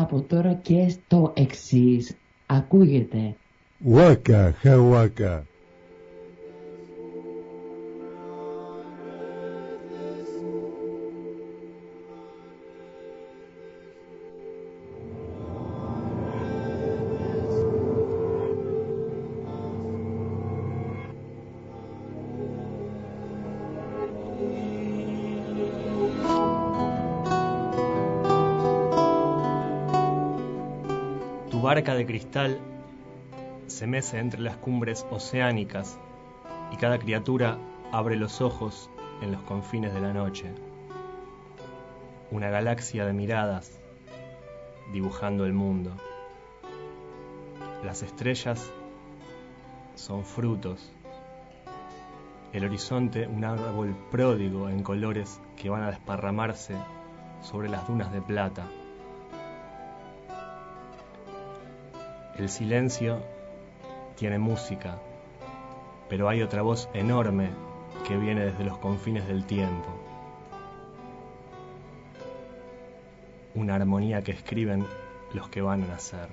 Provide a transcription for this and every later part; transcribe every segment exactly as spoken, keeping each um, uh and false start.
Από τώρα και στο εξής ακούγεται Waka Hawaka. Tu barca de cristal se mece entre las cumbres oceánicas y cada criatura abre los ojos en los confines de la noche. Una galaxia de miradas dibujando el mundo. Las estrellas son frutos. El horizonte un árbol pródigo en colores que van a desparramarse sobre las dunas de plata. El silencio tiene música, pero hay otra voz enorme que viene desde los confines del tiempo. Una armonía que escriben los que van a nacer.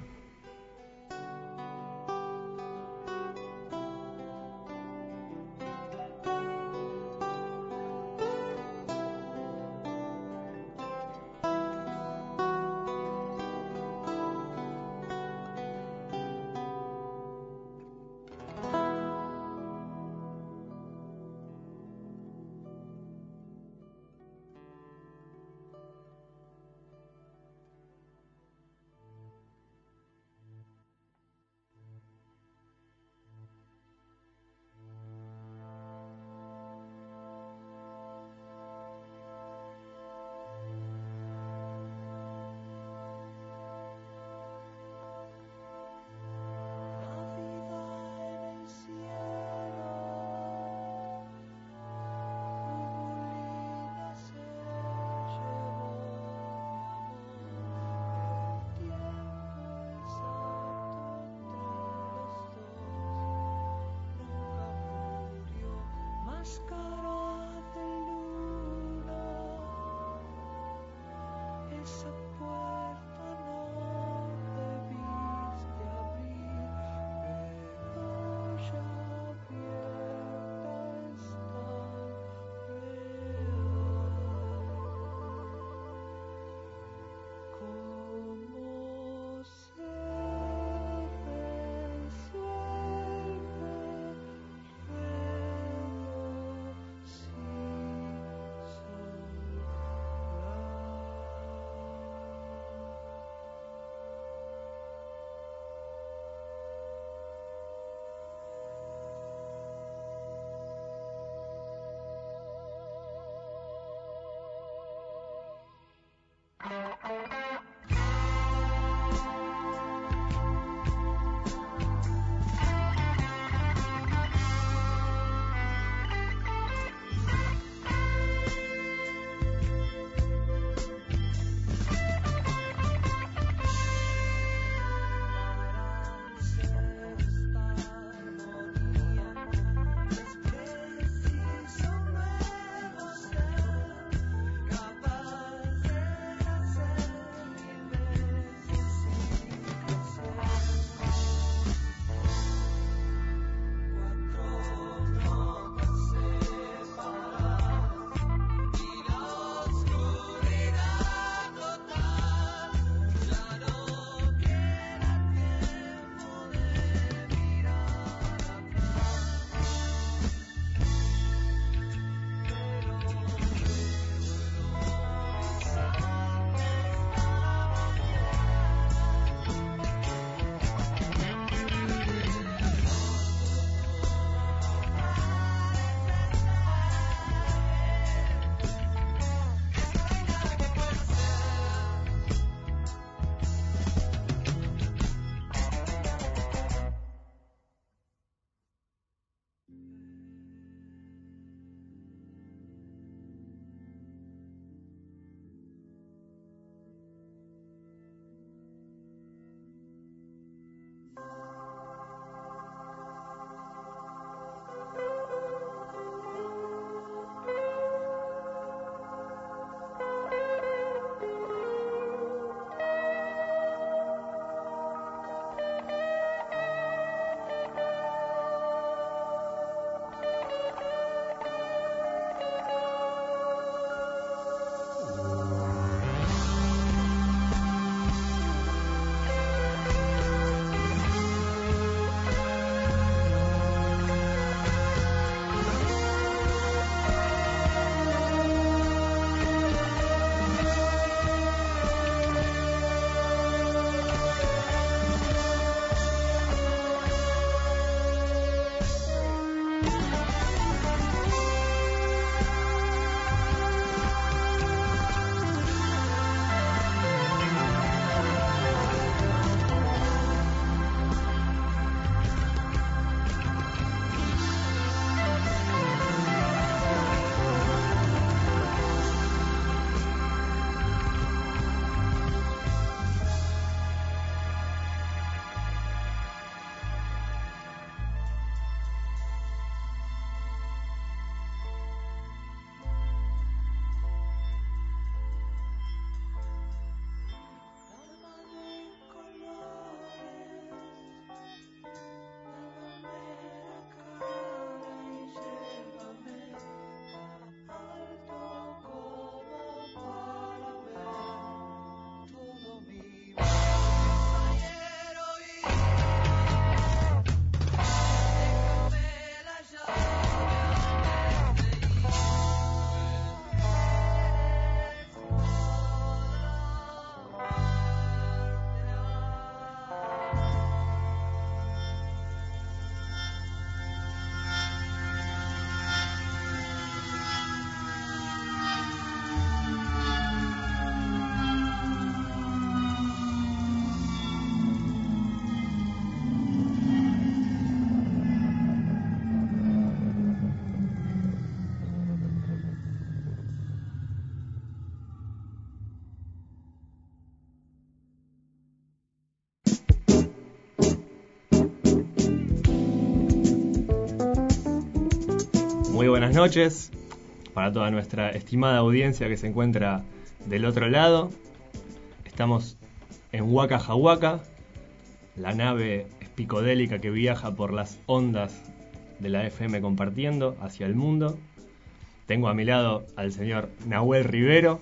Muy buenas noches para toda nuestra estimada audiencia que se encuentra del otro lado. Estamos en Waka Jawaka, la nave espicodélica que viaja por las ondas de la F M compartiendo hacia el mundo. Tengo a mi lado al señor Nahuel Rivero,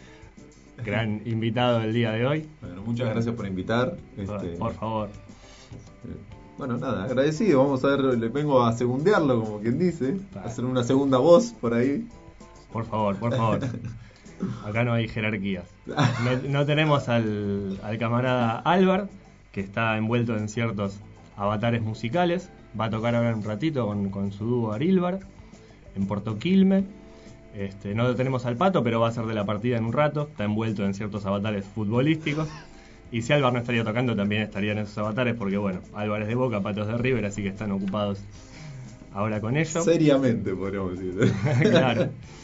gran invitado del día de hoy. Bueno, muchas gracias por invitar. Por, este, por favor. Bueno, nada, agradecido. Vamos a ver, le vengo a segundearlo, como quien dice. A hacer una segunda voz por ahí. Por favor, por favor. Acá no hay jerarquías. No, no tenemos al, al camarada Álvar, que está envuelto en ciertos avatares musicales. Va a tocar ahora un ratito con, con su dúo Arilbar en Puerto Quilmes. Este, no lo tenemos al Pato, pero va a ser de la partida en un rato. Está envuelto en ciertos avatares futbolísticos. Y si Álvar no estaría tocando, también estaría en esos avatares, porque bueno, Álvar es de Boca, Pato es de River, así que están ocupados ahora con ello. Seriamente, podríamos decir. Claro.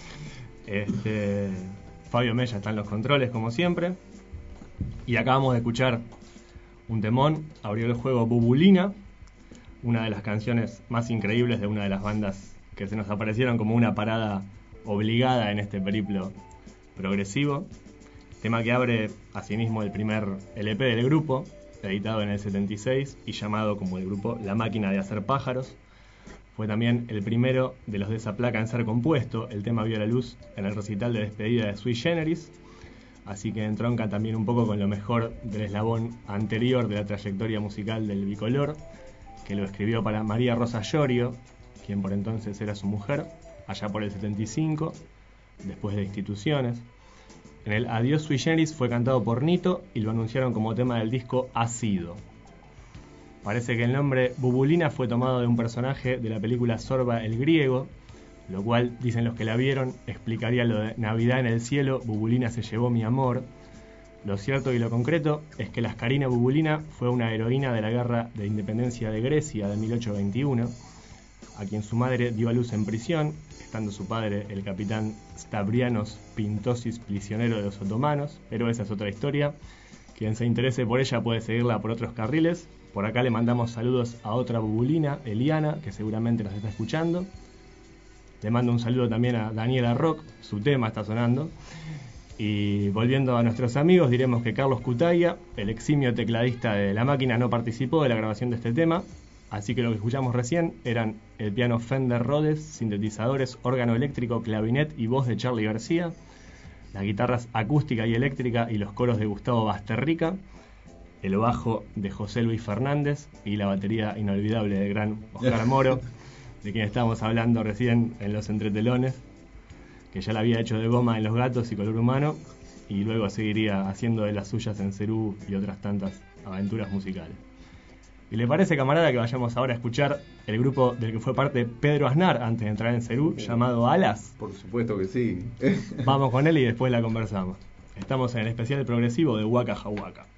Este, Fabio Mella está en los controles, como siempre. Y acabamos de escuchar un temón. Abrió el juego Bubulina, una de las canciones más increíbles de una de las bandas que se nos aparecieron como una parada obligada en este periplo progresivo. Tema que abre asimismo el primer L P del grupo, editado en el setenta y seis y llamado como el grupo La Máquina de Hacer Pájaros. Fue también el primero de los de esa placa en ser compuesto. El tema vio la luz en el recital de despedida de Sui Generis, así que entronca también un poco con lo mejor del eslabón anterior de la trayectoria musical del bicolor, que lo escribió para María Rosa Llorio, quien por entonces era su mujer, allá por el setenta y cinco, después de Instituciones. En el Adiós Sui Generis fue cantado por Nito y lo anunciaron como tema del disco Ácido. Parece que el nombre Bubulina fue tomado de un personaje de la película Sorba el Griego, lo cual, dicen los que la vieron, explicaría lo de Navidad en el cielo, Bubulina se llevó mi amor. Lo cierto y lo concreto es que Lascarina Bubulina fue una heroína de la Guerra de Independencia de Grecia de mil ochocientos veintiuno, a quien su madre dio a luz en prisión, estando su padre el capitán Stavrianos Pintosis, prisionero de los otomanos, pero esa es otra historia. Quien se interese por ella puede seguirla por otros carriles. Por acá le mandamos saludos a otra Bubulina, Eliana, que seguramente nos está escuchando. Le mando un saludo también a Daniela Rock, su tema está sonando. Y volviendo a nuestros amigos, diremos que Carlos Cutaya, el eximio tecladista de La Máquina, no participó de la grabación de este tema. Así que lo que escuchamos recién eran el piano Fender Rhodes, sintetizadores, órgano eléctrico, clavinet y voz de Charly García, las guitarras acústica y eléctrica y los coros de Gustavo Basterrica, el bajo de José Luis Fernández y la batería inolvidable del gran Oscar Moro, de quien estábamos hablando recién en Los Entretelones, que ya la había hecho de goma en Los Gatos y Color Humano, y luego seguiría haciendo de las suyas en Cerú y otras tantas aventuras musicales. ¿Y le parece, camarada, que vayamos ahora a escuchar el grupo del que fue parte Pedro Aznar antes de entrar en Cerú, llamado Alas? Por supuesto que sí. Vamos con él y después la conversamos. Estamos en el especial progresivo de Waka Jawaka.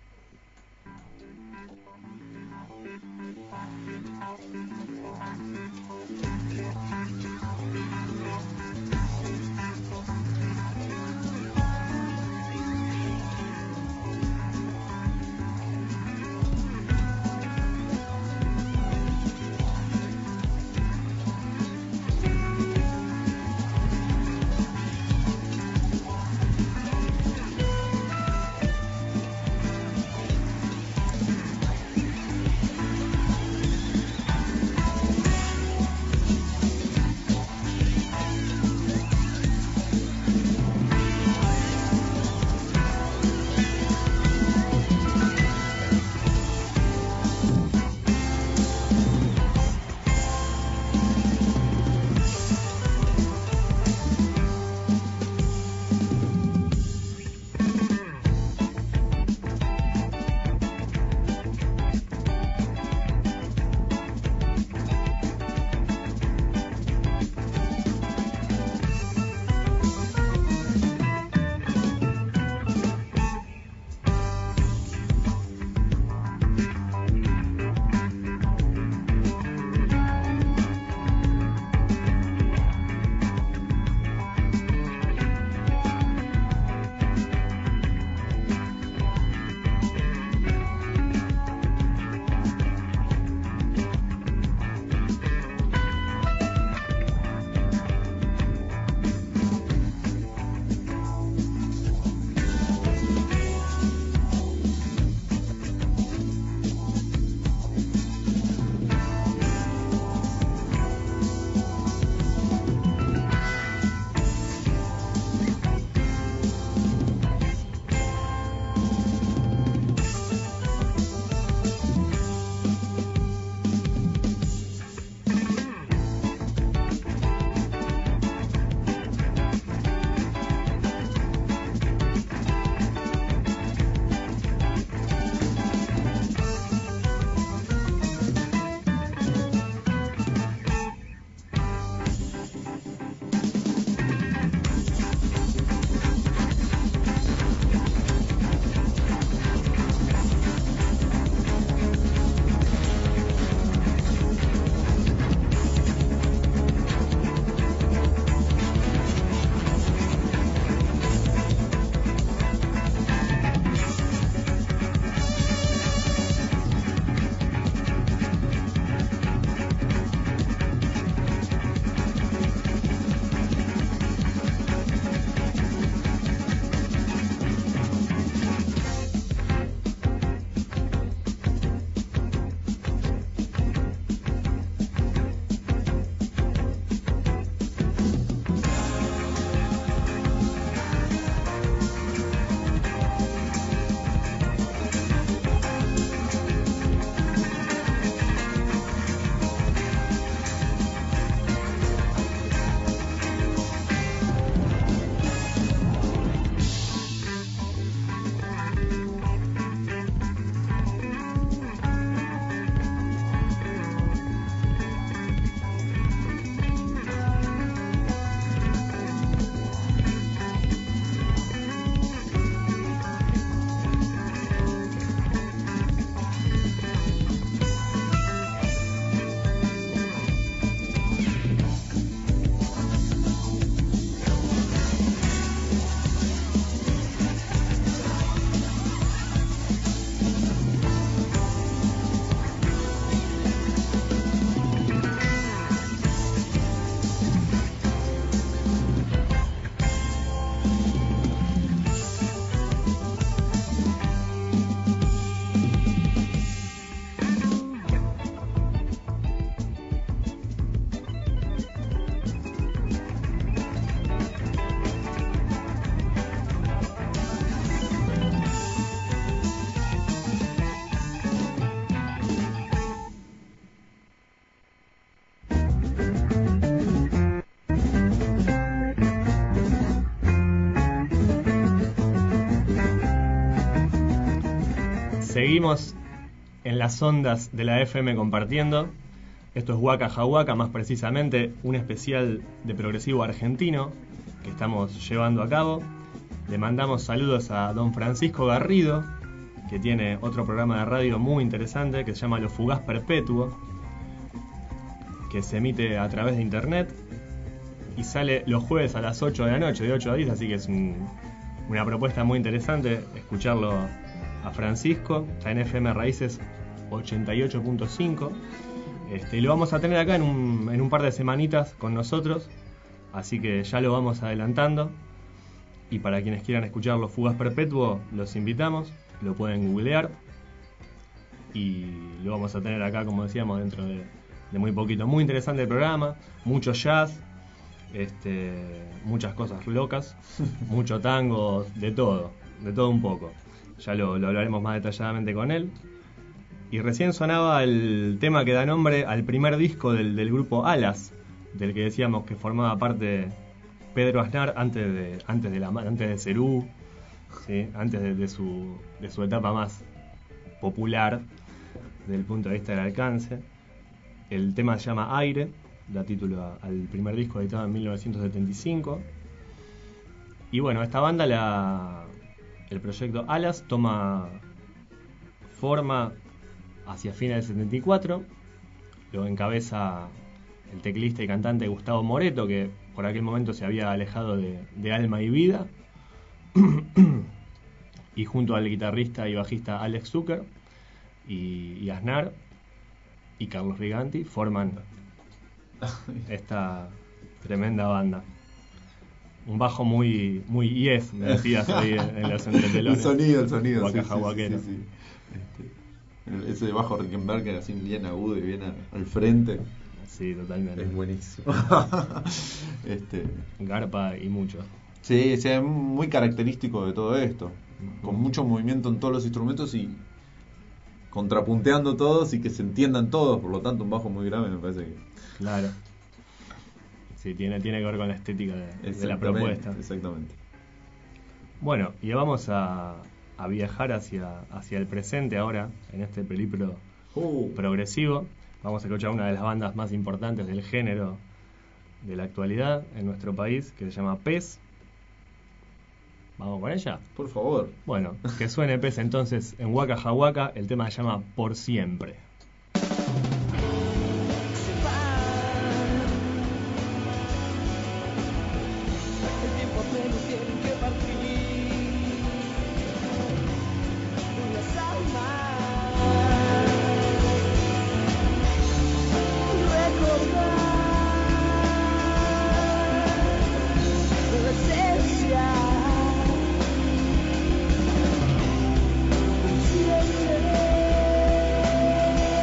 Seguimos en las ondas de la F M compartiendo. Esto es Waka Jawaka, más precisamente un especial de progresivo argentino que estamos llevando a cabo. Le mandamos saludos a don Francisco Garrido, que tiene otro programa de radio muy interesante que se llama Lo Fugaz Perpetuo, que se emite a través de internet y sale los jueves a las ocho de la noche, de ocho a diez, así que es un, una propuesta muy interesante escucharlo a Francisco. Está en F M Raíces ochenta y ocho punto cinco. Este, y lo vamos a tener acá en un, en un par de semanitas con nosotros, así que ya lo vamos adelantando. Y para quienes quieran escuchar Los Fugaz Perpetuo, los invitamos, lo pueden googlear y lo vamos a tener acá, como decíamos, dentro de, de muy poquito. Muy interesante el programa, mucho jazz, este, muchas cosas locas, mucho tango, de todo, de todo un poco. Ya lo, lo hablaremos más detalladamente con él. Y recién sonaba el tema que da nombre al primer disco del, del grupo Alas, del que decíamos que formaba parte Pedro Aznar antes de antes de la antes de Cerú, ¿sí? Antes de, de su de su etapa más popular desde el punto de vista del alcance. El tema se llama Aire, da título a, al primer disco editado en mil novecientos setenta y cinco. Y bueno, esta banda, la el proyecto Alas, toma forma hacia fines del setenta y cuatro. Lo encabeza el teclista y cantante Gustavo Moreto, que por aquel momento se había alejado de, de Alma y Vida, y junto al guitarrista y bajista Alex Zucker y, y Aznar y Carlos Riganti forman esta tremenda banda. Un bajo muy muy yes, me decías ahí en, en los entretelones. El sonido, el sonido. Waka sí, Jawaquero. sí, sí, sí. Este, ese bajo Rickenbacker así bien agudo y bien a, al frente. Sí, totalmente. Es buenísimo. este, Garpa y mucho. Sí, sí, es muy característico de todo esto. Con mucho movimiento en todos los instrumentos y contrapunteando todos y que se entiendan todos. Por lo tanto, un bajo muy grave me parece que... Claro. Sí, tiene, tiene que ver con la estética de, de la propuesta. Exactamente. Bueno, y vamos a, a viajar hacia, hacia el presente ahora, en este periplo uh. progresivo. Vamos a escuchar una de las bandas más importantes del género de la actualidad en nuestro país, que se llama Pez. ¿Vamos con ella? Por favor. Bueno, que suene Pez entonces en Waka Jawaka. El tema se llama Por Siempre. Siempre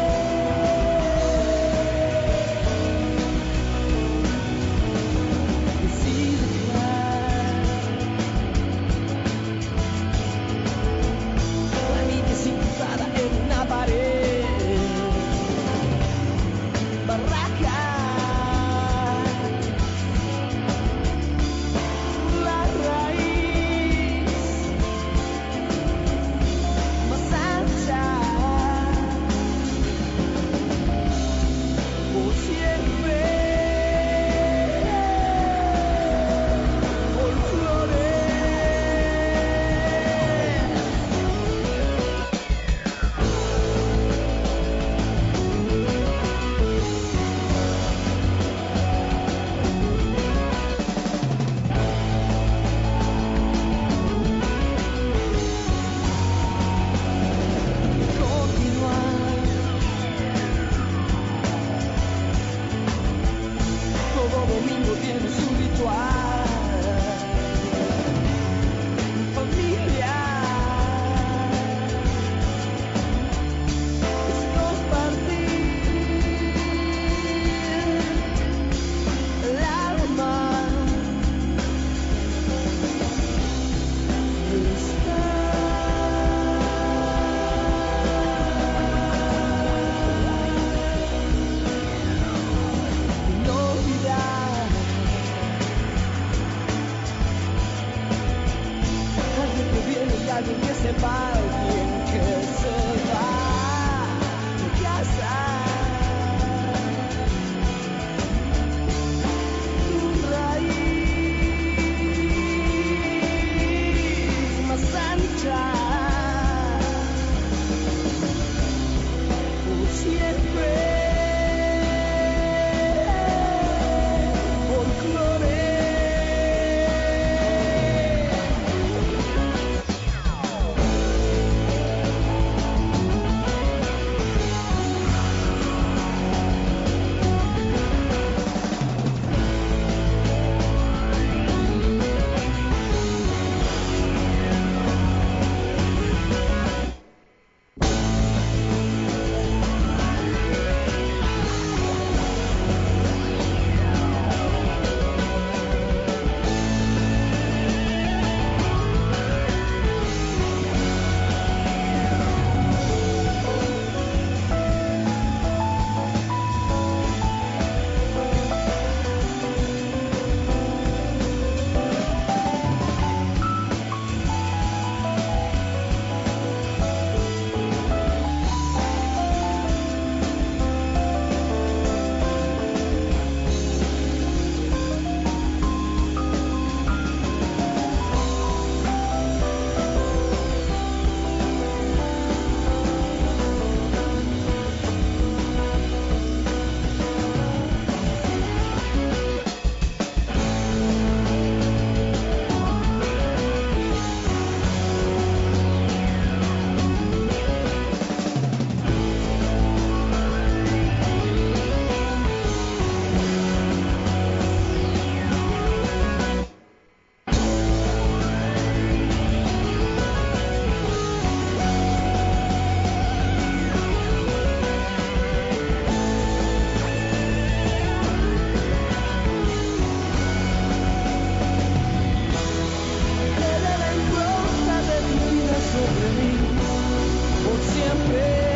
siempre.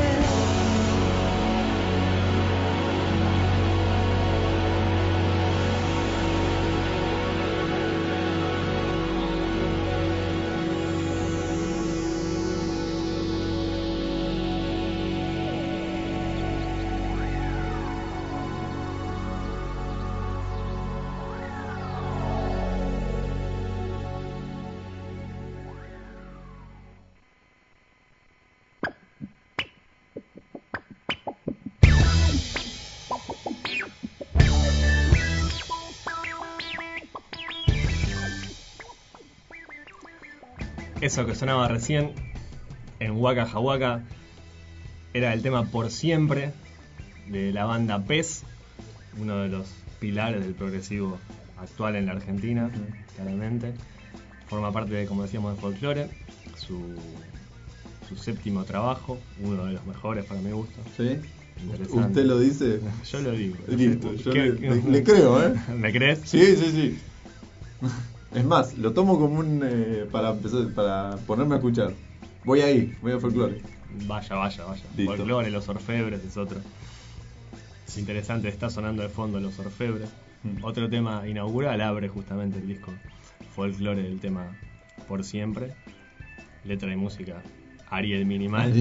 Eso que sonaba recién en Waka Jawaka era el tema Por Siempre de la banda Pez, uno de los pilares del progresivo actual en la Argentina, claramente. Forma parte, de, como decíamos, de Folklore, su, su séptimo trabajo, uno de los mejores para mi gusto. ¿Sí? Interesante. ¿Usted lo dice? Yo lo digo. Listo, yo ¿Qué- le, le- le creo, ¿eh? ¿Me crees? Sí, sí, sí. Es más, lo tomo como un... Eh, para empezar, para ponerme a escuchar. Voy ahí, voy a Folklore. Vaya, vaya, vaya. Listo. Folklore, Los Orfebres es otro. Es interesante, está sonando de fondo Los Orfebres. Mm. Otro tema inaugural abre justamente el disco Folklore, el tema Por Siempre. Letra y música Ariel Minimal.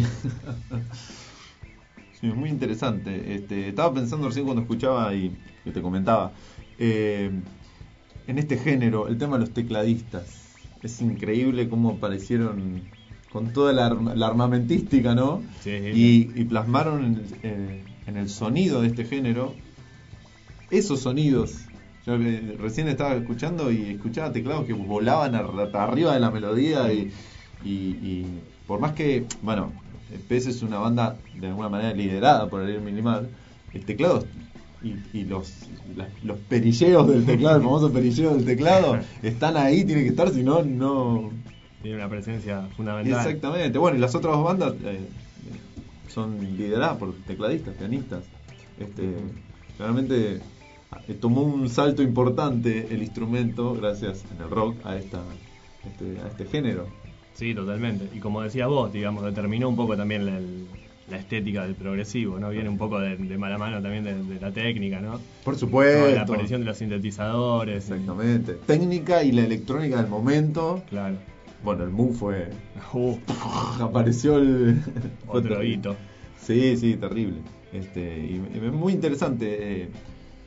Sí, es muy interesante. Este, estaba pensando recién cuando escuchaba y que te comentaba. Eh, en este género, el tema de los tecladistas. Es increíble cómo aparecieron con toda la, arma- la armamentística, ¿no? Sí, Y, y plasmaron en, eh, en el sonido de este género esos sonidos. Yo eh, recién estaba escuchando y escuchaba teclados que volaban ar- arriba de la melodía y, y, y por más que, bueno, P S es una banda de alguna manera liderada por Ariel Minimal, el teclado y, y los, la- los perilleos del teclado, el famoso perilleo del teclado, están ahí, tienen que estar, si no, no... Tiene una presencia fundamental. Exactamente. Bueno, y las otras dos bandas eh, son lideradas por tecladistas, pianistas. Este, realmente eh, tomó un salto importante el instrumento gracias en el rock a esta este, a este género. Sí, totalmente. Y como decía vos, digamos, determinó un poco también la, el- la estética del progresivo, ¿no? Viene un poco de, de mala mano también de, de la técnica, ¿no? Por Toda supuesto. la aparición de los sintetizadores. Exactamente. Técnica y la electrónica del momento. Y- claro. Bueno, el Move fue... Uh, apareció el... fue otro terrible. hito. Sí, sí, terrible. Este, y, y es muy interesante eh,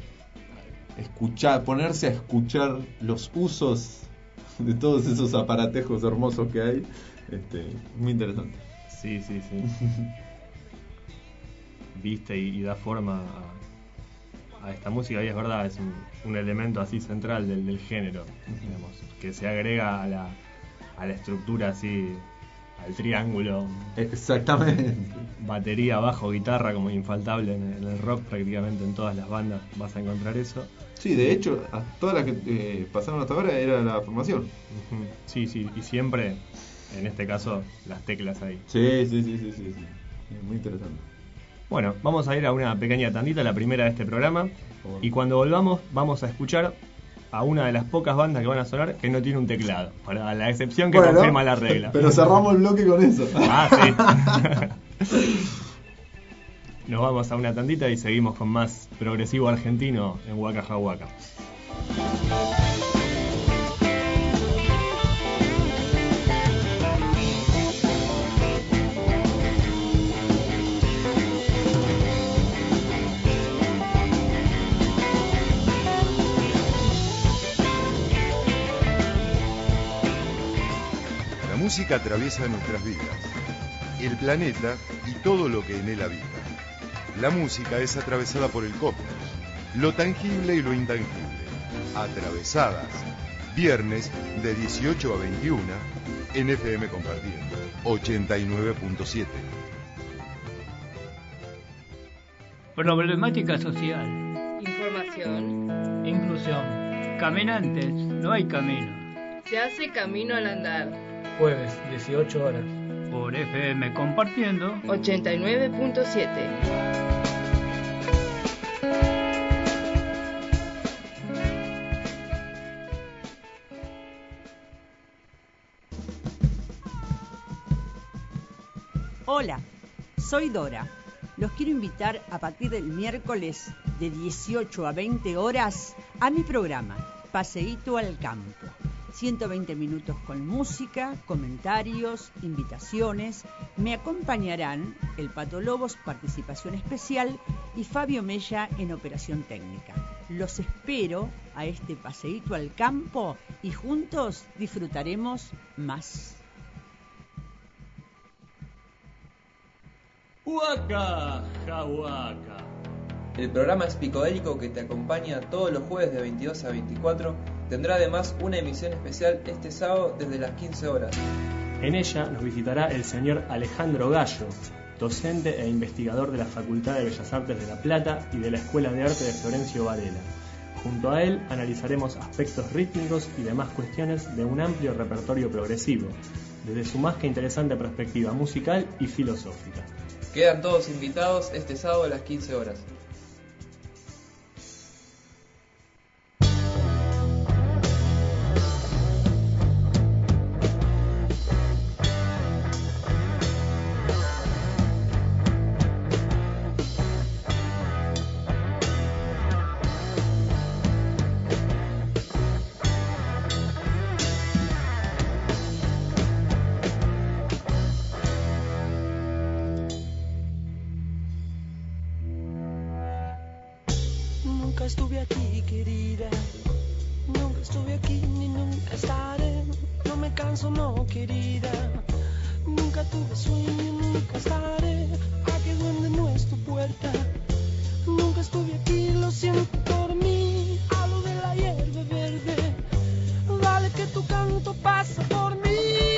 escuchar, ponerse a escuchar los usos de todos esos aparatejos hermosos que hay. Este, muy interesante. Sí, sí, sí. Viste y, y da forma a, a esta música, y es verdad, es un, un elemento así central del, del género, digamos, que se agrega a la, a la estructura así, al triángulo, Exactamente. batería, bajo, guitarra, como infaltable en, en el rock, prácticamente en todas las bandas vas a encontrar eso. Sí, de hecho, a todas las que eh, pasaron hasta ahora era la formación. Ujú. Sí, sí, y siempre, en este caso, las teclas ahí. Sí, sí, sí, sí, sí, sí. Es muy interesante. Bueno, vamos a ir a una pequeña tandita, la primera de este programa, y cuando volvamos vamos a escuchar a una de las pocas bandas que van a sonar que no tiene un teclado, para la excepción que Bueno, confirma la regla. Pero cerramos el bloque con eso. Ah, sí. Nos vamos a una tandita y seguimos con más progresivo argentino en Waka Jawaka. La música atraviesa nuestras vidas, el planeta y todo lo que en él habita. La música es atravesada por el cosmos, lo tangible y lo intangible. Atravesadas, viernes de dieciocho a veintiuna en F M Compartiendo, ochenta y nueve punto siete. Problemática social. Información. Inclusión. Caminantes, no hay camino. Se hace camino al andar. Jueves, dieciocho horas. Por F M Compartiendo. ochenta y nueve punto siete. Hola, soy Dora. Los quiero invitar a partir del miércoles de dieciocho a veinte horas a mi programa, Paseíto al Campo. ciento veinte minutos con música, comentarios, invitaciones. Me acompañarán el Pato Lobos, participación especial, y Fabio Mella en operación técnica. Los espero a este Paseíto al Campo y juntos disfrutaremos más. Huaca, jahuaca. El programa psicodélico que te acompaña todos los jueves de veintidós a veinticuatro tendrá además una emisión especial este sábado desde las quince horas. En ella nos visitará el señor Alejandro Gallo, docente e investigador de la Facultad de Bellas Artes de La Plata y de la Escuela de Arte de Florencio Varela. Junto a él analizaremos aspectos rítmicos y demás cuestiones de un amplio repertorio progresivo, desde su más que interesante perspectiva musical y filosófica. Quedan todos invitados este sábado a las quince horas. Nunca estuve aquí, querida. Nunca estuve aquí ni nunca estaré. No me canso, no, querida. Nunca tuve sueño, nunca estaré. Aquí donde no es tu puerta. Nunca estuve aquí, lo siento por mí. Hablo de la hierba verde. Vale que tu canto pasa por mí.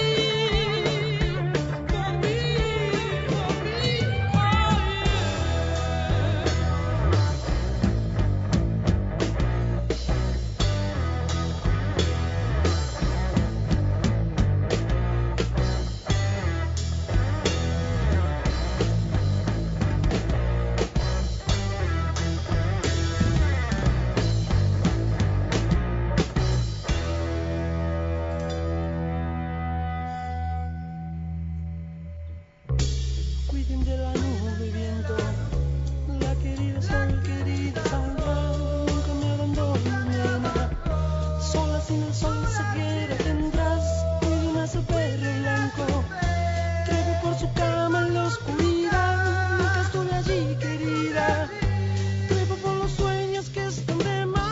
Cuiden de la nube, viento. La querida sol, querida salva. Nunca me abandones, nena. Sola sin el sol, ceguera tendrás. Cuiden a ese perro blanco. Trepo por su cama en la oscuridad. Nunca estuve allí, querida. Trepo por los sueños que están de más.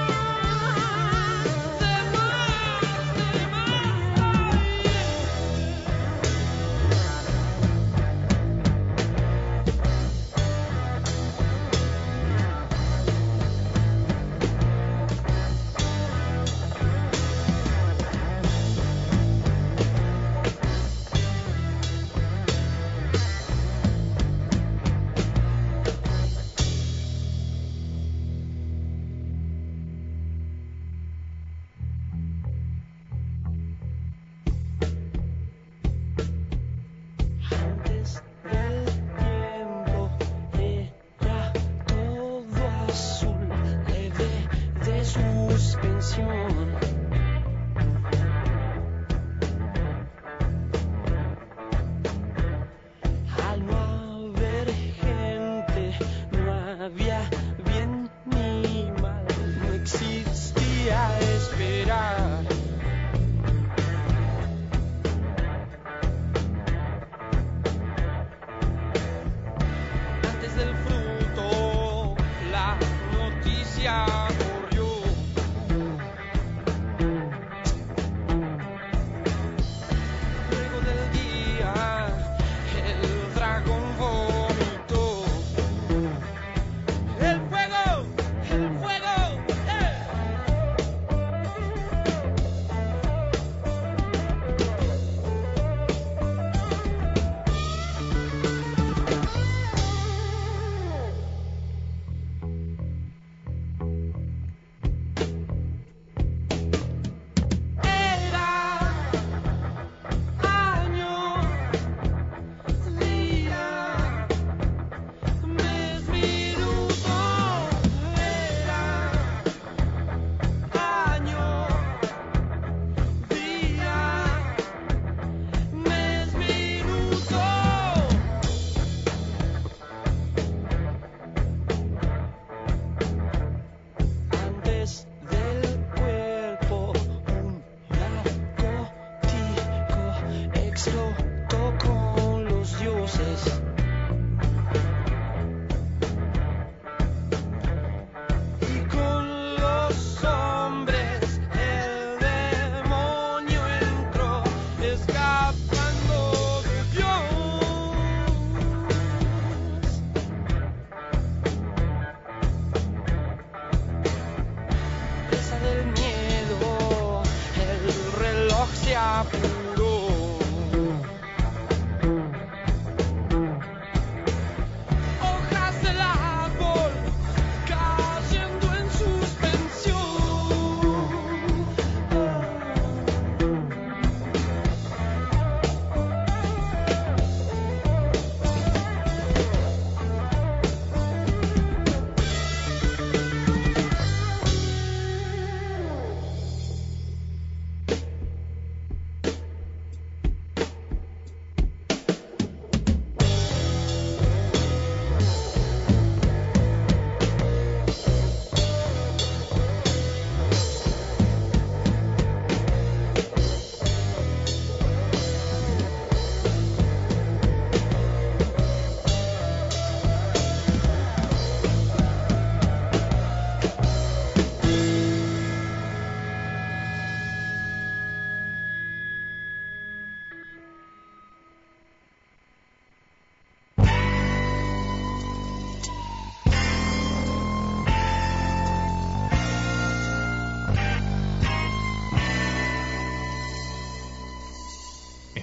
Antes del tiempo era todo azul, leve de suspensión. Al no haber gente, no había bien ni mal, no existía esperar. Antes del fruto, la noticia corrió.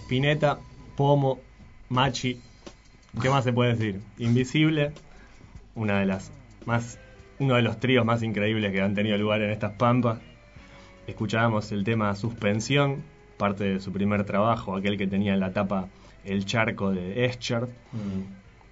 Spinetta, Pomo, Machi, ¿qué más se puede decir? Invisible, una de las más, uno de los tríos más increíbles que han tenido lugar en estas pampas. Escuchábamos el tema Suspensión, parte de su primer trabajo, aquel que tenía en la tapa El Charco de Escher. Mm.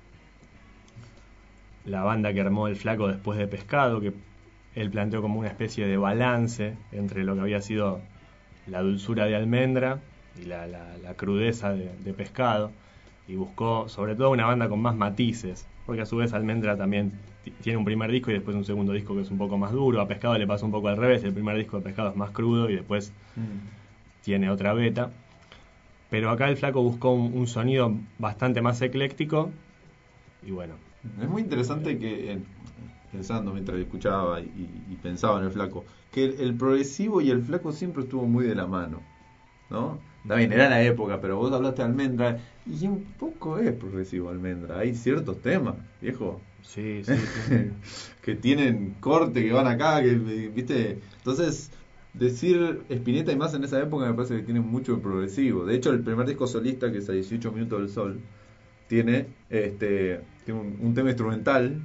La banda que armó el Flaco después de Pescado, que él planteó como una especie de balance entre lo que había sido la dulzura de Almendra y la, la, la crudeza de, de Pescado, y buscó sobre todo una banda con más matices, porque a su vez Almendra también t- tiene un primer disco y después un segundo disco que es un poco más duro. A Pescado le pasa un poco al revés, el primer disco de Pescado es más crudo y después mm. tiene otra beta, pero acá el Flaco buscó un, un sonido bastante más ecléctico y bueno. Es muy interesante que, eh, pensando mientras escuchaba y, y pensaba en el Flaco, que el, el progresivo y el Flaco siempre estuvo muy de la mano, ¿no? También era la época, pero vos hablaste de Almendra y un poco es progresivo Almendra. Hay ciertos temas, viejo. Sí, sí, sí. que tienen corte, que van acá, que, ¿viste? Entonces, decir Spinetta y más en esa época me parece que tiene mucho de progresivo. De hecho, el primer disco solista, que es a dieciocho minutos del sol, tiene este tiene un, un tema instrumental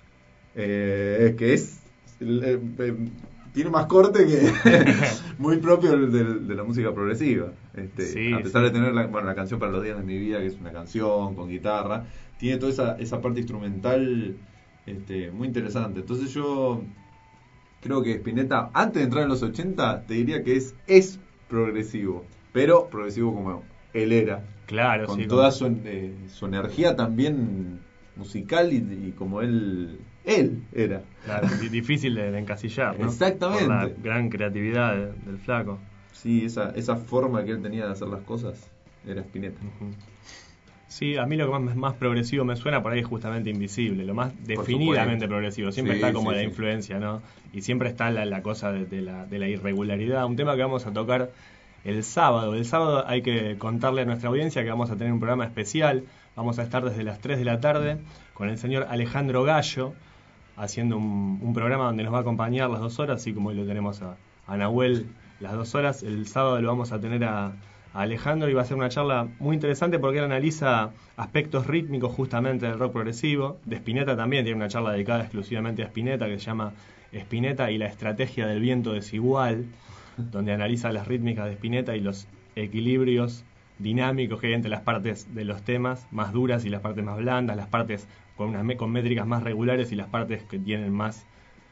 eh, que es eh, eh, tiene más corte que muy propio de, de, de la música progresiva, este, sí, a pesar sí. de tener la, bueno, la canción Para los días de mi vida, que es una canción con guitarra, tiene toda esa, esa parte instrumental este, muy interesante. Entonces yo creo que Spinetta, antes de entrar en los ochenta, te diría que es, es progresivo, pero progresivo como él era. Claro, con sí, toda como... su, eh, su energía también musical y, y como él él era. Claro, difícil de, de encasillar, ¿no? Exactamente. Por la gran creatividad de, del Flaco. Sí, esa, esa forma que él tenía de hacer las cosas era Spinetta. Uh-huh. Sí, a mí lo que más, más progresivo me suena por ahí es justamente Invisible, lo más definidamente progresivo. Siempre sí, está como sí, la sí. influencia, ¿no? Y siempre está la, la cosa de, de, la, de la irregularidad. Un tema que vamos a tocar el sábado. El sábado hay que contarle a nuestra audiencia que vamos a tener un programa especial. Vamos a estar desde las tres de la tarde con el señor Alejandro Gallo, haciendo un, un programa donde nos va a acompañar las dos horas, así como hoy lo tenemos a, a Nahuel las dos horas. El sábado lo vamos a tener a, a Alejandro y va a ser una charla muy interesante porque él analiza aspectos rítmicos justamente del rock progresivo. De Spinetta también tiene una charla dedicada exclusivamente a Spinetta que se llama Spinetta y la estrategia del viento desigual, donde analiza las rítmicas de Spinetta y los equilibrios dinámicos que hay entre las partes de los temas más duras y las partes más blandas, las partes con unas con métricas más regulares y las partes que tienen más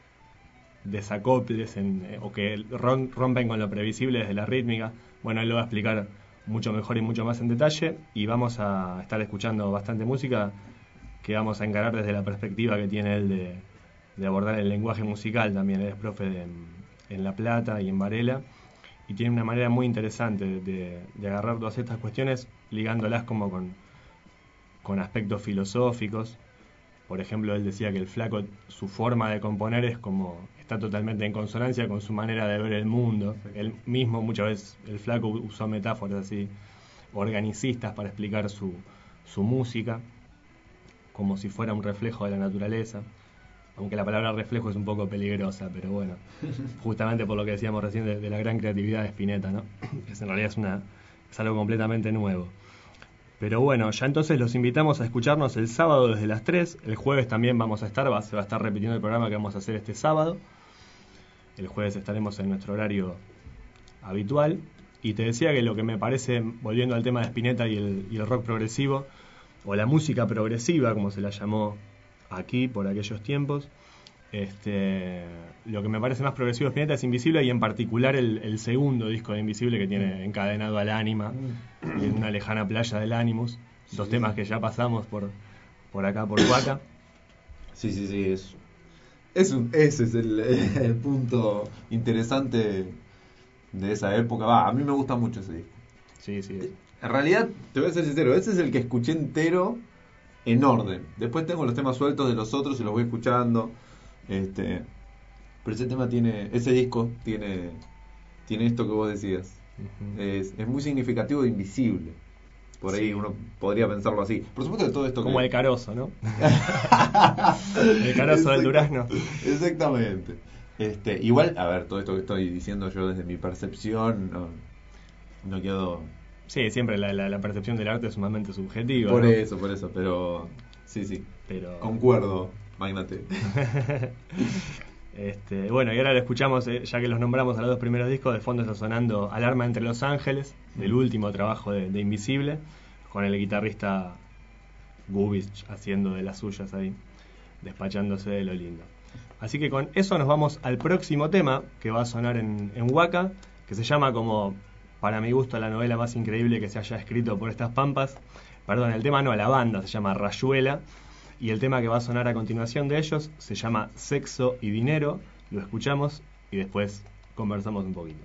desacoples en, eh, o que rompen con lo previsible desde la rítmica. Bueno, él lo va a explicar mucho mejor y mucho más en detalle, y vamos a estar escuchando bastante música que vamos a encarar desde la perspectiva que tiene él de, de abordar el lenguaje musical también. Él es profe de, en La Plata y en Varela, y tiene una manera muy interesante de, de, de agarrar todas estas cuestiones ligándolas como con, con aspectos filosóficos. Por ejemplo, él decía que el Flaco, su forma de componer es como está totalmente en consonancia con su manera de ver el mundo. Él mismo, muchas veces, el Flaco usó metáforas así organicistas para explicar su, su música, como si fuera un reflejo de la naturaleza. Aunque la palabra reflejo es un poco peligrosa, pero bueno, justamente por lo que decíamos recién de, de la gran creatividad de Spinetta, ¿no? Que en realidad es, una, es algo completamente nuevo. Pero bueno, ya entonces los invitamos a escucharnos el sábado desde las tres. El jueves también vamos a estar, va, se va a estar repitiendo el programa que vamos a hacer este sábado. El jueves estaremos en nuestro horario habitual. Y te decía que lo que me parece, volviendo al tema de Spinetta y el, y el rock progresivo, o la música progresiva, como se la llamó aquí por aquellos tiempos, este, lo que me parece más progresivo de Spinetta es Invisible, y en particular el, el segundo disco de Invisible, que tiene Encadenado al Ánima y En una lejana playa del Animus, dos sí, temas sí. que ya pasamos por, por acá, por Huaca. Sí, sí, sí, es, es un, ese es el, el punto interesante de esa época. Va, a mí me gusta mucho ese disco. Sí, sí. En realidad, te voy a ser sincero, ese es el que escuché entero en orden. Después tengo los temas sueltos de los otros y los voy escuchando. Este, pero ese tema tiene, ese disco tiene, tiene esto que vos decías. Uh-huh. Es, es muy significativo de Invisible. Por ahí sí. Uno podría pensarlo así. Por supuesto que todo esto como que... el Carozo, ¿no? El Carozo del Durazno. Exactamente. Este, igual, a ver, todo esto que estoy diciendo yo desde mi percepción, no, no quiero Sí, siempre la, la, la percepción del arte es sumamente subjetiva. Por ¿no? eso, por eso, pero sí, sí. Pero... Concuerdo, Magnate. este, bueno, y ahora lo escuchamos, eh, ya que los nombramos a los dos primeros discos, de fondo está sonando Alarma entre los Ángeles, del último trabajo de, de Invisible, con el guitarrista Gubich haciendo de las suyas ahí, despachándose de lo lindo. Así que con eso nos vamos al próximo tema que va a sonar en, en Huaca, que se llama, como para mi gusto, la novela más increíble que se haya escrito por estas pampas. Perdón, el tema no, la banda se llama Rayuela, y el tema que va a sonar a continuación de ellos se llama Sexo y Dinero. Lo escuchamos y después conversamos un poquito.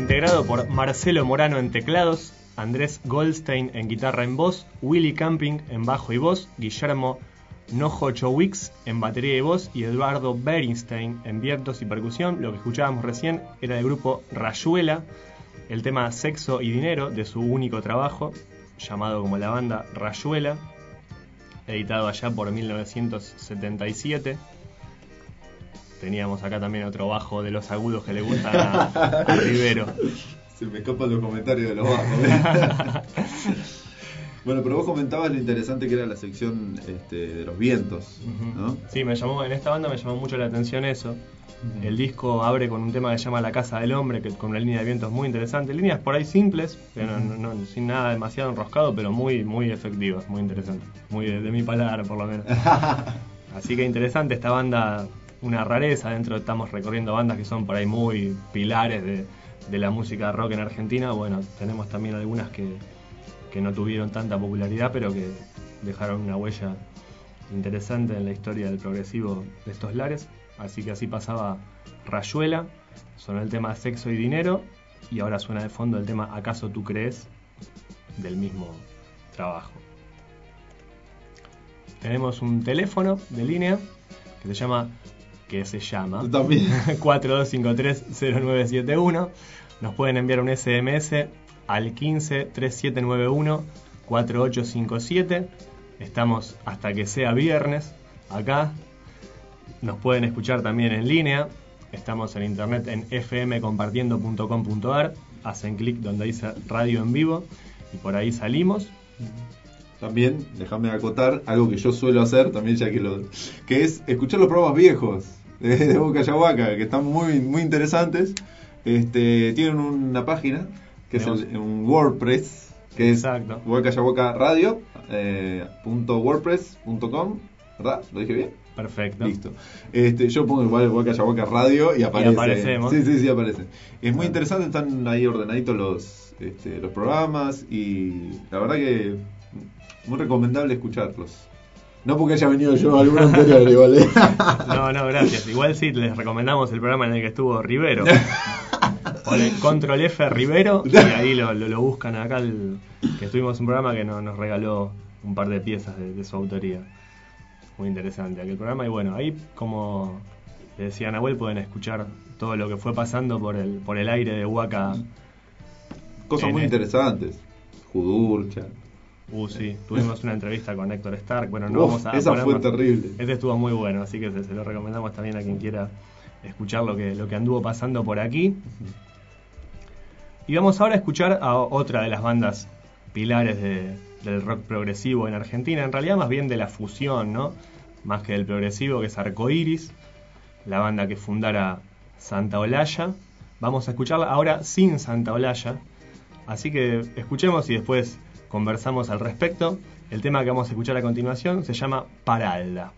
integrado por Marcelo Morano en teclados, Andrés Goldstein en guitarra en voz, Willy Camping en bajo y voz, Guillermo Nojochowicz en batería y voz y Eduardo Bernstein en vientos y percusión. Lo que escuchábamos recién era del grupo Rayuela, el tema Sexo y Dinero de su único trabajo, llamado como la banda Rayuela, editado allá por mil novecientos setenta y siete. Teníamos acá también otro bajo de los agudos que le gustan a, a Rivero. Se me escapan los comentarios de los bajos. Bueno, pero vos comentabas lo interesante que era la sección este, de los vientos, ¿no? Sí, me llamó, en esta banda me llamó mucho la atención eso. Uh-huh. El disco abre con un tema que se llama La Casa del Hombre, que con una línea de vientos muy interesante. Líneas por ahí simples, pero uh-huh. no, no, sin nada demasiado enroscado, pero muy, muy efectivas, muy interesantes. Muy de, de mi paladar, por lo menos. Así que interesante esta banda, una rareza. Dentro estamos recorriendo bandas que son por ahí muy pilares de, de la música rock en Argentina. Bueno, tenemos también algunas que que no tuvieron tanta popularidad, pero que dejaron una huella interesante en la historia del progresivo de estos lares. Así que así pasaba Rayuela, sonó el tema Sexo y Dinero, y ahora suena de fondo el tema ¿Acaso tú crees?, del mismo trabajo. Tenemos un teléfono de línea que se llama, que se llama cuatro dos cinco tres cero nueve siete uno. Nos pueden enviar un ese eme ese al quince treinta y siete noventa y uno cuarenta y ocho cincuenta y siete. Estamos hasta que sea viernes acá. Nos pueden escuchar también en línea. Estamos en internet en efe eme compartiendo punto com punto a erre. Hacen clic donde dice radio en vivo y por ahí salimos. También, déjame acotar algo que yo suelo hacer también, ya que lo que es escuchar los programas viejos de, de Boca Yahuaca, que están muy muy interesantes. Este, tienen una página que es el, un WordPress, que Exacto. es Boca Yahuaca Radio eh, punto wordpress punto com, ¿verdad? ¿Lo dije bien? Perfecto. Listo. Este, yo pongo igual Boca Yahuaca Radio y aparece. Y aparecemos. Sí, sí, sí, aparece. Es muy interesante, están ahí ordenaditos los, este, los programas y la verdad que muy recomendable escucharlos. No porque haya venido yo a alguno anterior, igual. ¿eh? No, no, gracias. Igual sí, les recomendamos el programa en el que estuvo Rivero. Ponen Control F Rivero y ahí lo, lo, lo buscan acá. El, que estuvimos un programa que no, nos regaló un par de piezas de, de su autoría. Muy interesante aquel programa. Y bueno, ahí, como le decía Nahuel, pueden escuchar todo lo que fue pasando por el, por el aire de Huaca. Cosas muy este. interesantes. Judurcha. Uh, sí, tuvimos una entrevista con Héctor Stark. Bueno, no Uf, vamos a esa poner fue más. Terrible. Este estuvo muy bueno, así que se, se lo recomendamos también a quien quiera escuchar lo que, lo que anduvo pasando por aquí. Y vamos ahora a escuchar a otra de las bandas pilares de, del rock progresivo en Argentina, en realidad más bien de la fusión, ¿no? Más que del progresivo, que es Arcoiris, la banda que fundara Santa Olalla. Vamos a escucharla ahora sin Santa Olalla, así que escuchemos y después conversamos al respecto. El tema que vamos a escuchar a continuación se llama Paralda.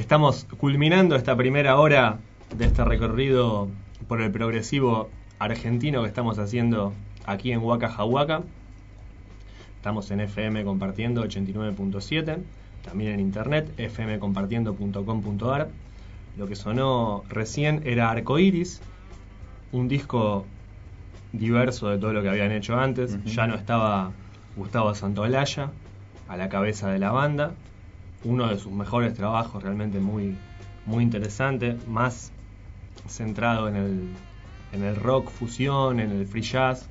Estamos culminando esta primera hora de este recorrido por el progresivo argentino que estamos haciendo aquí en Huaca Jahuaca. Estamos en F M Compartiendo ochenta y nueve punto siete, también en internet f m compartiendo punto com punto a r. Lo que sonó recién era Arcoiris, un disco diverso de todo lo que habían hecho antes. Uh-huh. Ya no estaba Gustavo Santaolalla a la cabeza de la banda, uno de sus mejores trabajos, realmente muy, muy interesante, más centrado en el, en el rock fusión, en el free jazz,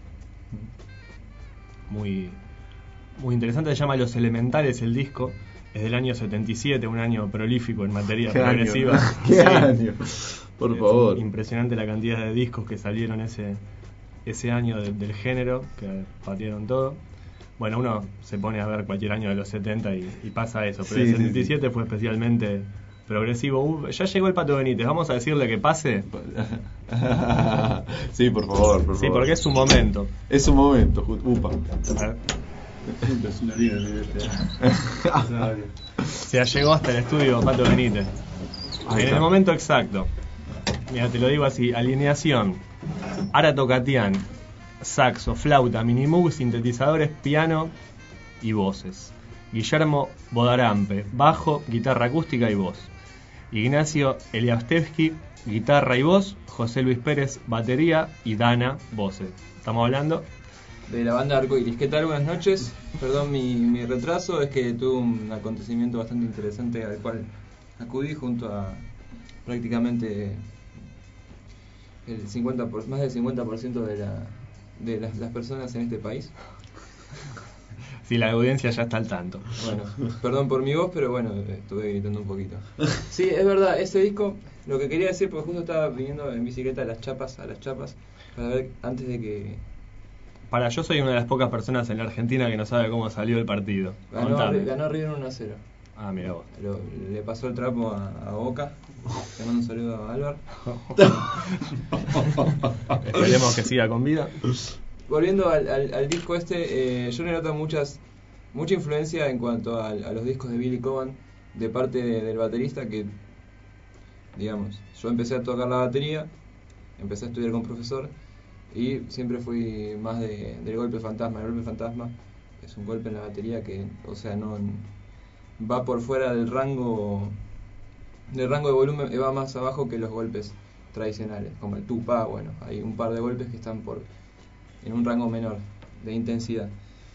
muy, muy interesante. Se llama Los Elementales el disco, es del año setenta y siete, un año prolífico en materia ¿Qué progresiva. Año? ¿Qué sí. año? Por es favor. Impresionante la cantidad de discos que salieron ese, ese año de, del género, que patearon todo. Bueno, uno se pone a ver cualquier año de los setenta y, y pasa eso, pero sí, el setenta y siete sí, sí. fue especialmente progresivo. Uh, ya llegó el Pato Benítez, vamos a decirle que pase. Sí, por favor, por sí, favor. porque es su momento. Es su momento, upa. Se llegó hasta el estudio Pato Benítez. Ahí en está. El momento exacto. Mira, te lo digo así: alineación, Arato Catián, saxo, flauta, minimoog, sintetizadores, piano y voces. Guillermo Bodarampe, bajo, guitarra acústica y voz. Ignacio Eliastevsky, guitarra y voz. José Luis Pérez, batería. Y Dana, voces. Estamos hablando de la banda Arcoiris. ¿Qué tal? Buenas noches. Perdón mi, mi retraso, es que tuve un acontecimiento bastante interesante al cual acudí junto a prácticamente el cincuenta por, más del cincuenta por ciento de, la, de las, las personas en este país. Sí, la audiencia ya está al tanto. Bueno, perdón por mi voz, pero bueno, estuve gritando un poquito. Sí, es verdad, ese disco, lo que quería decir, porque justo estaba viniendo en bicicleta a las chapas, a las chapas, para ver antes de que... Para, yo soy una de las pocas personas en la Argentina que no sabe cómo salió el partido. Ganó, ganó River uno a cero. Ah, mira vos. Lo, le pasó el trapo a, a Boca. Le mando un saludo a Álvaro. Esperemos que siga con vida. Volviendo al, al, al disco este, eh, yo le noto muchas, mucha influencia en cuanto a, a los discos de Billy Cobham de parte de, del baterista, que, digamos, yo empecé a tocar la batería, empecé a estudiar con profesor y siempre fui más de, del golpe fantasma. El golpe fantasma es un golpe en la batería que, o sea, no va por fuera del rango, del rango de volumen, va más abajo que los golpes tradicionales, como el tupa. Bueno, hay un par de golpes que están por en un rango menor de intensidad.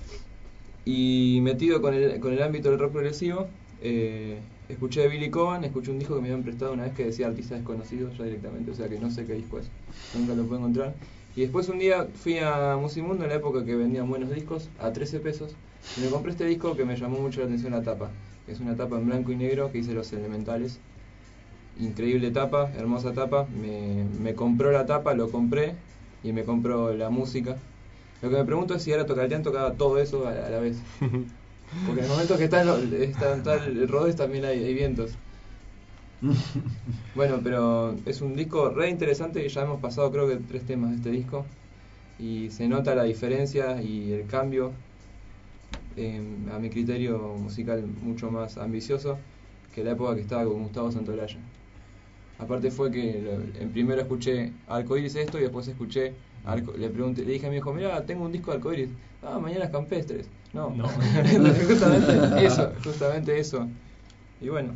Y metido con el, con el ámbito del rock progresivo, eh, escuché de Billy Cobham, escuché un disco que me habían prestado una vez que decía artista desconocido ya directamente, o sea que no sé qué disco es, nunca lo puedo encontrar. Y después un día fui a Musimundo, en la época que vendían buenos discos, a trece pesos, y me compré este disco que me llamó mucho la atención la tapa. Es una tapa en blanco y negro que dice Los Elementales. Increíble tapa, hermosa tapa. Me, me compró la tapa, lo compré y me compró la música. Lo que me pregunto es si ahora Tocalteán tocaba todo eso a la, a la vez. Porque en el momento que está, está, está el Rhodes también hay, hay vientos. Bueno, pero es un disco re interesante y ya hemos pasado creo que tres temas de este disco. Y se nota la diferencia y el cambio, eh, a mi criterio musical, mucho más ambicioso que la época que estaba con Gustavo Santaolalla. Aparte fue que lo, en primero escuché Arcoiris esto y después escuché Arco, le pregunté, le dije a mi hijo, mira, tengo un disco de Arcoiris. Ah, Mañanas Campestres. No, no. justamente eso, justamente eso. Y bueno.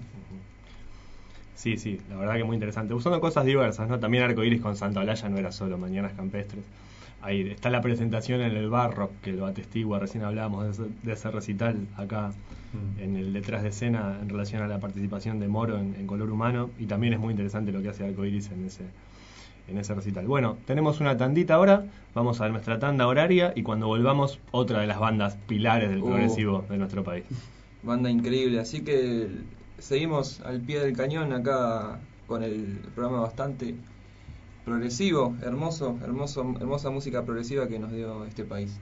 Sí, sí, la verdad que muy interesante. Usando cosas diversas, ¿no? También Arcoiris con Santaolalla no era solo Mañanas Campestres. Ahí está la presentación en el Barro, que lo atestigua, recién hablábamos de ese, de ese recital acá mm. en el detrás de escena en relación a la participación de Moro en, en Color Humano, y también es muy interesante lo que hace Arcoiris en ese, en ese recital. Bueno, tenemos una tandita ahora, vamos a nuestra tanda horaria y cuando volvamos, otra de las bandas pilares del progresivo uh, de nuestro país. Banda increíble, así que seguimos al pie del cañón acá con el programa bastante progresivo, hermoso, hermoso, hermosa música progresiva que nos dio este país.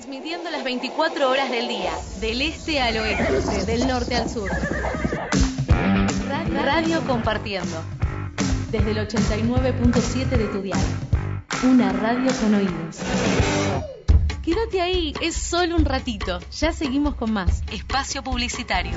Transmitiendo las veinticuatro horas del día, del este al oeste, del norte al sur. Radio Compartiendo. Desde el ochenta y nueve punto siete de tu dial. Una radio con oídos. Quédate ahí, es solo un ratito. Ya seguimos con más. Espacio publicitario.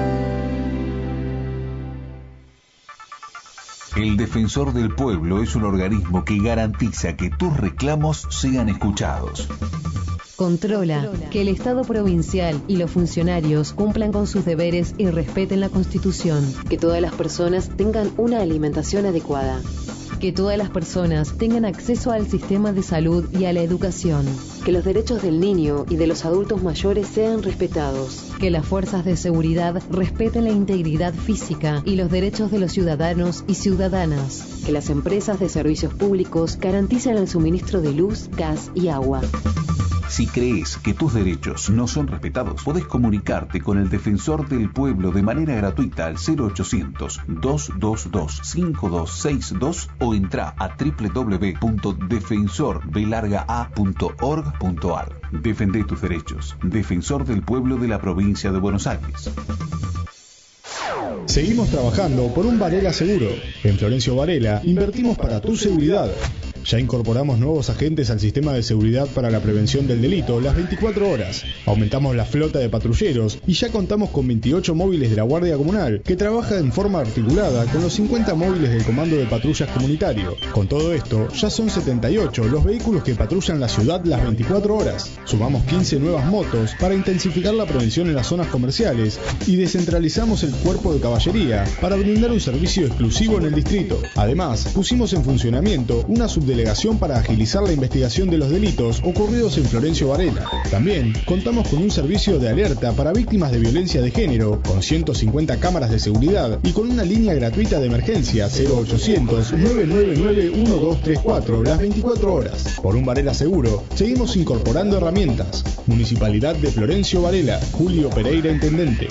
El Defensor del Pueblo es un organismo que garantiza que tus reclamos sean escuchados. Controla que el Estado provincial y los funcionarios cumplan con sus deberes y respeten la Constitución. Que todas las personas tengan una alimentación adecuada. Que todas las personas tengan acceso al sistema de salud y a la educación. Que los derechos del niño y de los adultos mayores sean respetados. Que las fuerzas de seguridad respeten la integridad física y los derechos de los ciudadanos y ciudadanas. Que las empresas de servicios públicos garanticen el suministro de luz, gas y agua. Si crees que tus derechos no son respetados, podés comunicarte con el Defensor del Pueblo de manera gratuita al cero ochocientos, dos dos dos, cinco dos seis dos o entra a doble u doble u doble u punto defensor b larga a punto org punto a r. Defende tus derechos. Defensor del Pueblo de la Provincia de Buenos Aires. Seguimos trabajando por un Varela seguro. En Florencio Varela invertimos para tu seguridad. Ya incorporamos nuevos agentes al sistema de seguridad para la prevención del delito las veinticuatro horas. Aumentamos la flota de patrulleros y ya contamos con veintiocho móviles de la Guardia Comunal que trabaja en forma articulada con los cincuenta móviles del Comando de Patrullas Comunitario. Con todo esto, ya son setenta y ocho los vehículos que patrullan la ciudad las veinticuatro horas. Sumamos quince nuevas motos para intensificar la prevención en las zonas comerciales y descentralizamos el cuerpo de caballería para brindar un servicio exclusivo en el distrito. Además, pusimos en funcionamiento una subdelegación para agilizar la investigación de los delitos ocurridos en Florencio Varela. También contamos con un servicio de alerta para víctimas de violencia de género, con ciento cincuenta cámaras de seguridad y con una línea gratuita de emergencia cero ochocientos, nueve nueve nueve, uno dos tres cuatro las veinticuatro horas. Por un Varela seguro, seguimos incorporando herramientas. Municipalidad de Florencio Varela, Julio Pereira, Intendente.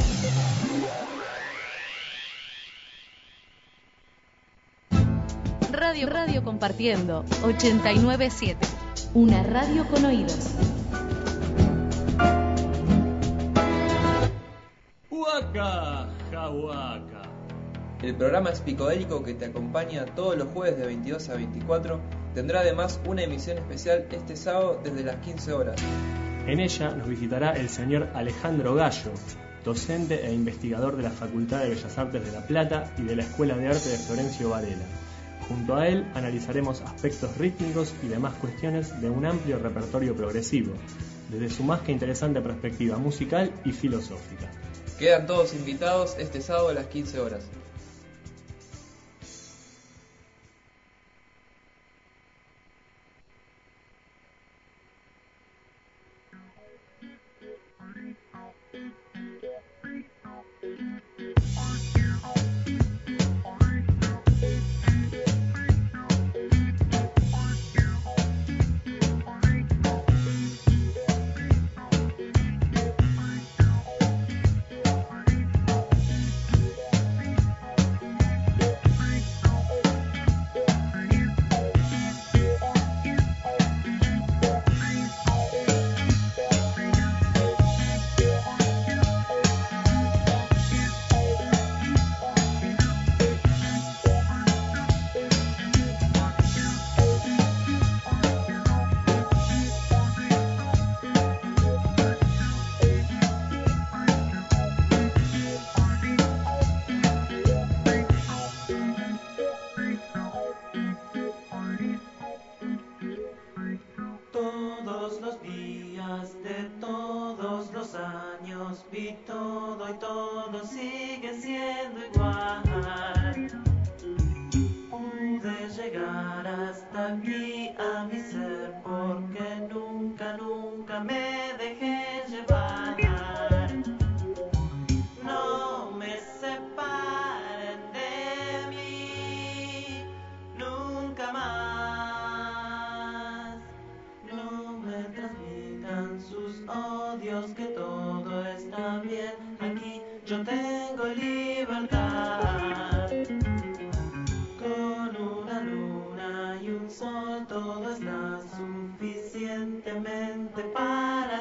Radio, radio Compartiendo, ochenta y nueve punto siete. Una radio con oídos. Huaca, jahuaca. El programa Espicodélico que te acompaña todos los jueves de veintidós a veinticuatro tendrá además una emisión especial este sábado desde las quince horas. En ella nos visitará el señor Alejandro Gallo, docente e investigador de la Facultad de Bellas Artes de La Plata y de la Escuela de Arte de Florencio Varela. Junto a él analizaremos aspectos rítmicos y demás cuestiones de un amplio repertorio progresivo, desde su más que interesante perspectiva musical y filosófica. Quedan todos invitados este sábado a las quince horas. Vi todo y todo sigue siendo igual. Pude llegar hasta aquí a mi ser porque nunca, nunca me dejé llevar. No me separen de mí nunca más. No me transmitan sus odios, que todo está bien. Aquí yo tengo libertad. Con una luna y un sol todo está suficientemente para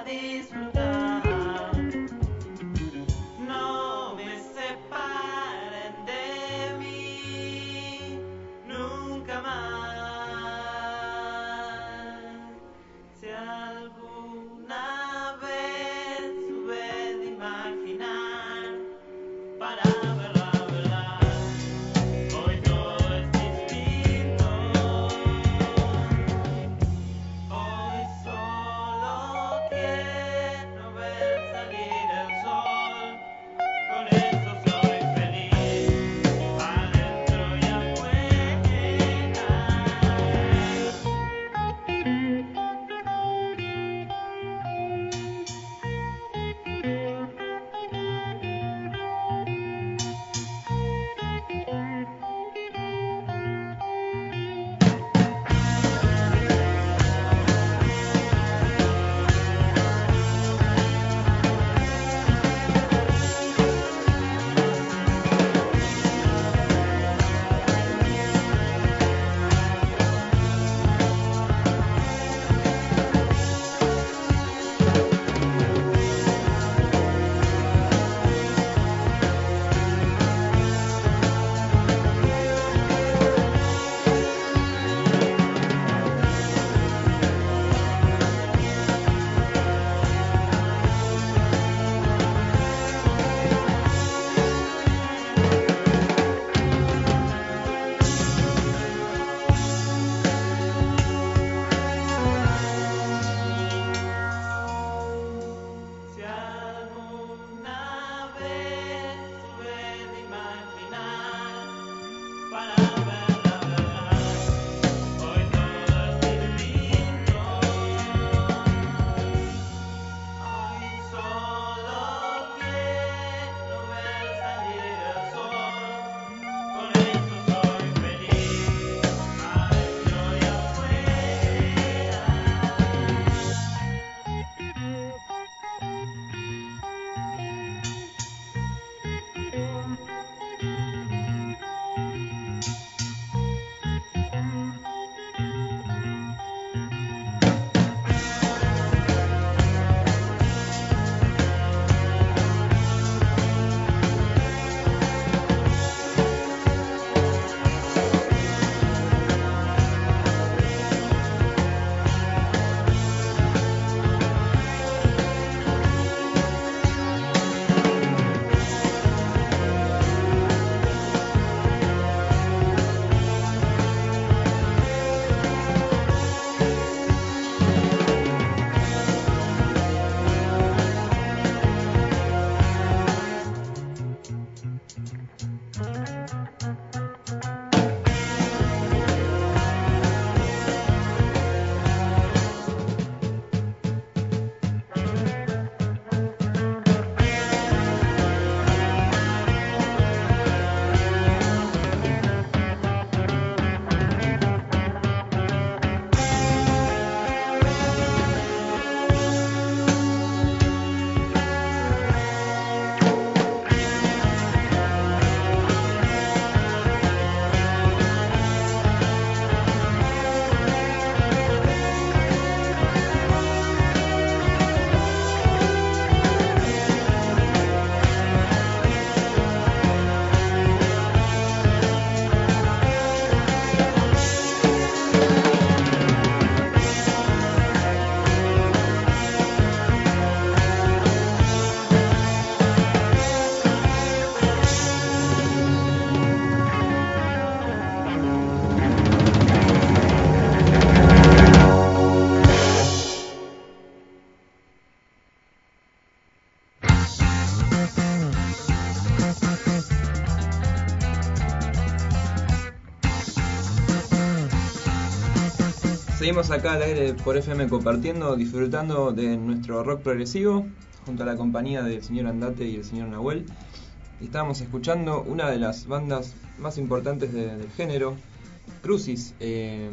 Seguimos acá al aire por F M compartiendo, disfrutando de nuestro rock progresivo junto a la compañía del señor Andate y el señor Nahuel. Y estábamos escuchando una de las bandas más importantes de, del género, Crucis. Eh,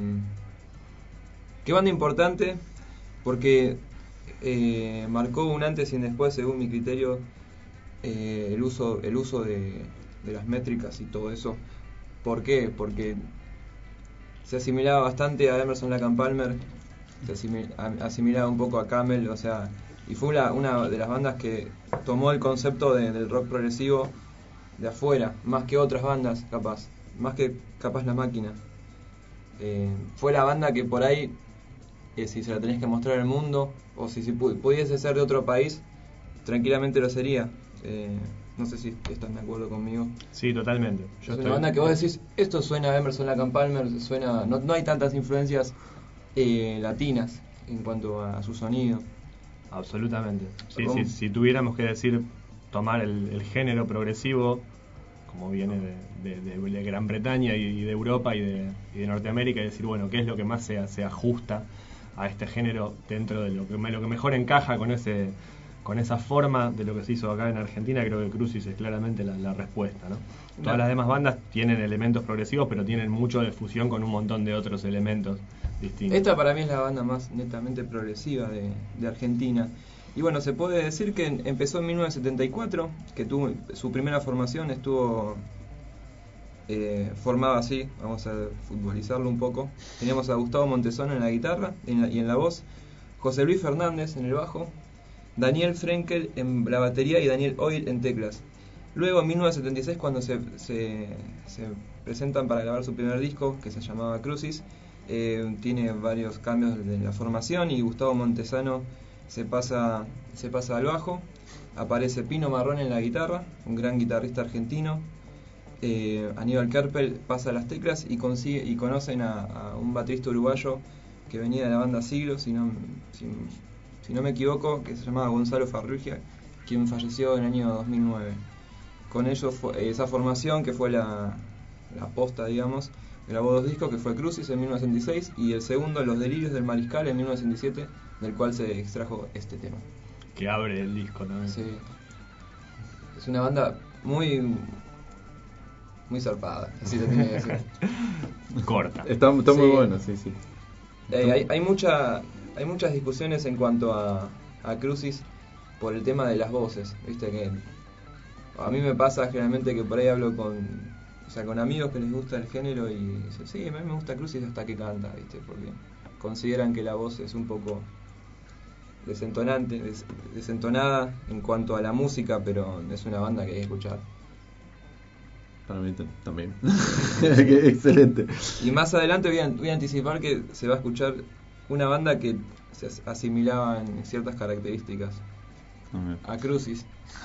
qué banda importante, porque eh, marcó un antes y un después, según mi criterio, eh, el uso, el uso de, de las métricas y todo eso. ¿Por qué? Porque se asimilaba bastante a Emerson Lake and Palmer, se asimilaba un poco a Camel, o sea, y fue una, una de las bandas que tomó el concepto de, del rock progresivo de afuera, más que otras bandas, capaz, más que capaz La Máquina. Eh, fue la banda que por ahí, eh, si se la tenés que mostrar al mundo, o si, si pu- pudiese ser de otro país, tranquilamente lo sería. Eh, no sé si están de acuerdo conmigo. Sí, totalmente. Yo es estoy... una banda que vos decís, esto suena a Emerson Lake and Palmer, suena, no, no hay tantas influencias eh, latinas en cuanto a, a su sonido. Absolutamente. Sí, ¿Cómo? sí, si tuviéramos que decir, tomar el, el género progresivo, como viene de, de, de, de Gran Bretaña y de Europa y de, y de Norteamérica, y decir, bueno, ¿qué es lo que más se, se ajusta a este género dentro de lo que, lo que mejor encaja con ese con esa forma de lo que se hizo acá en Argentina? Creo que Crucis es claramente la, la respuesta, ¿no? Todas las demás bandas tienen elementos progresivos, pero tienen mucho de fusión con un montón de otros elementos distintos. Esta para mí es la banda más netamente progresiva de, de Argentina. Y bueno, se puede decir que en, empezó en mil novecientos setenta y cuatro, que tuvo su primera formación, estuvo eh, formada así, vamos a futbolizarlo un poco. Teníamos a Gustavo Montesano en la guitarra en la, y en la voz, José Luis Fernández en el bajo, Daniel Frenkel en la batería y Daniel Oil en teclas. Luego en mil novecientos setenta y seis, cuando se, se, se presentan para grabar su primer disco, que se llamaba Crucis, eh, tiene varios cambios de la formación y Gustavo Montesano se pasa, se pasa al bajo. Aparece Pino Marrón en la guitarra, un gran guitarrista argentino. eh, Aníbal Kerpel pasa a las teclas y consigue y conocen a, a un baterista uruguayo que venía de la banda Siglo, si no, si, si no me equivoco, que se llamaba Gonzalo Farrugia, quien falleció en el año dos mil nueve. Con ellos fue, esa formación, que fue la, la posta, digamos, grabó dos discos, que fue Crucis en mil novecientos setenta y seis y el segundo, Los Delirios del Mariscal, en mil novecientos setenta y siete, del cual se extrajo este tema. Que abre el disco también. Sí. Es una banda muy muy zarpada, así te tenía que decir. Corta. Está, está muy Sí. bueno, sí, sí. Eh, hay, hay mucha hay muchas discusiones en cuanto a, a Crucis por el tema de las voces, viste que a mí me pasa generalmente que por ahí hablo con o sea con amigos que les gusta el género y dicen, sí, a mí me gusta Crucis hasta que canta, viste, porque consideran que la voz es un poco desentonante, des, desentonada en cuanto a la música, pero es una banda que hay que escuchar. Para mí también. Excelente. Y más adelante voy a, voy a anticipar que se va a escuchar una banda que se asimilaba en ciertas características a Crucis.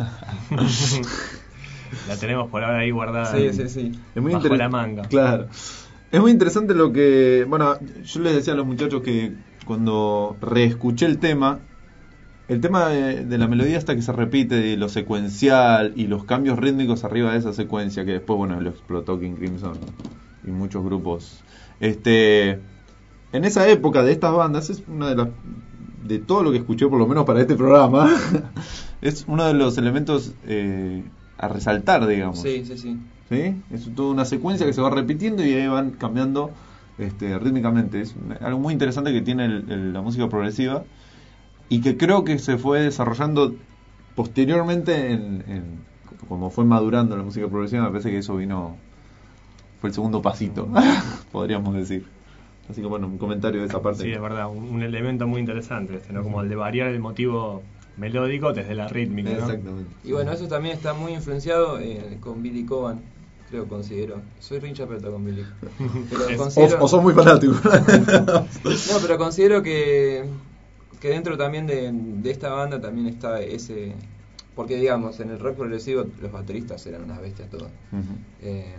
La tenemos por ahora ahí guardada. Sí, en, sí, sí. Es muy bajo inter- la manga. Claro. Es muy interesante lo que... Bueno, yo les decía a los muchachos que cuando reescuché el tema, el tema de, de la melodía hasta que se repite, de lo secuencial y los cambios rítmicos arriba de esa secuencia, que después, bueno, lo explotó King Crimson y muchos grupos. Este, en esa época de estas bandas, es una de las... de todo lo que escuché, por lo menos para este programa, es uno de los elementos eh, a resaltar, digamos. Sí, sí, sí. ¿Sí? Es toda una secuencia que se va repitiendo y ahí van cambiando este, rítmicamente. Es algo muy interesante que tiene el, el, la música progresiva y que creo que se fue desarrollando posteriormente en, en como fue madurando la música progresiva. Me parece que eso vino, fue el segundo pasito, podríamos decir. Así que bueno, un comentario de esa parte. Sí, es verdad, un, un elemento muy interesante este, ¿no? Como el de variar el motivo melódico desde la rítmica, ¿no? Exactamente. Y bueno, eso también está muy influenciado eh, con Billy Coban, creo, considero. Soy rincha pelota con Billy. Pero considero... o, o sos muy fanático. No, pero considero que, que dentro también de, de esta banda también está ese... Porque digamos, en el rock progresivo los bateristas eran unas bestias todas. Uh-huh. Eh,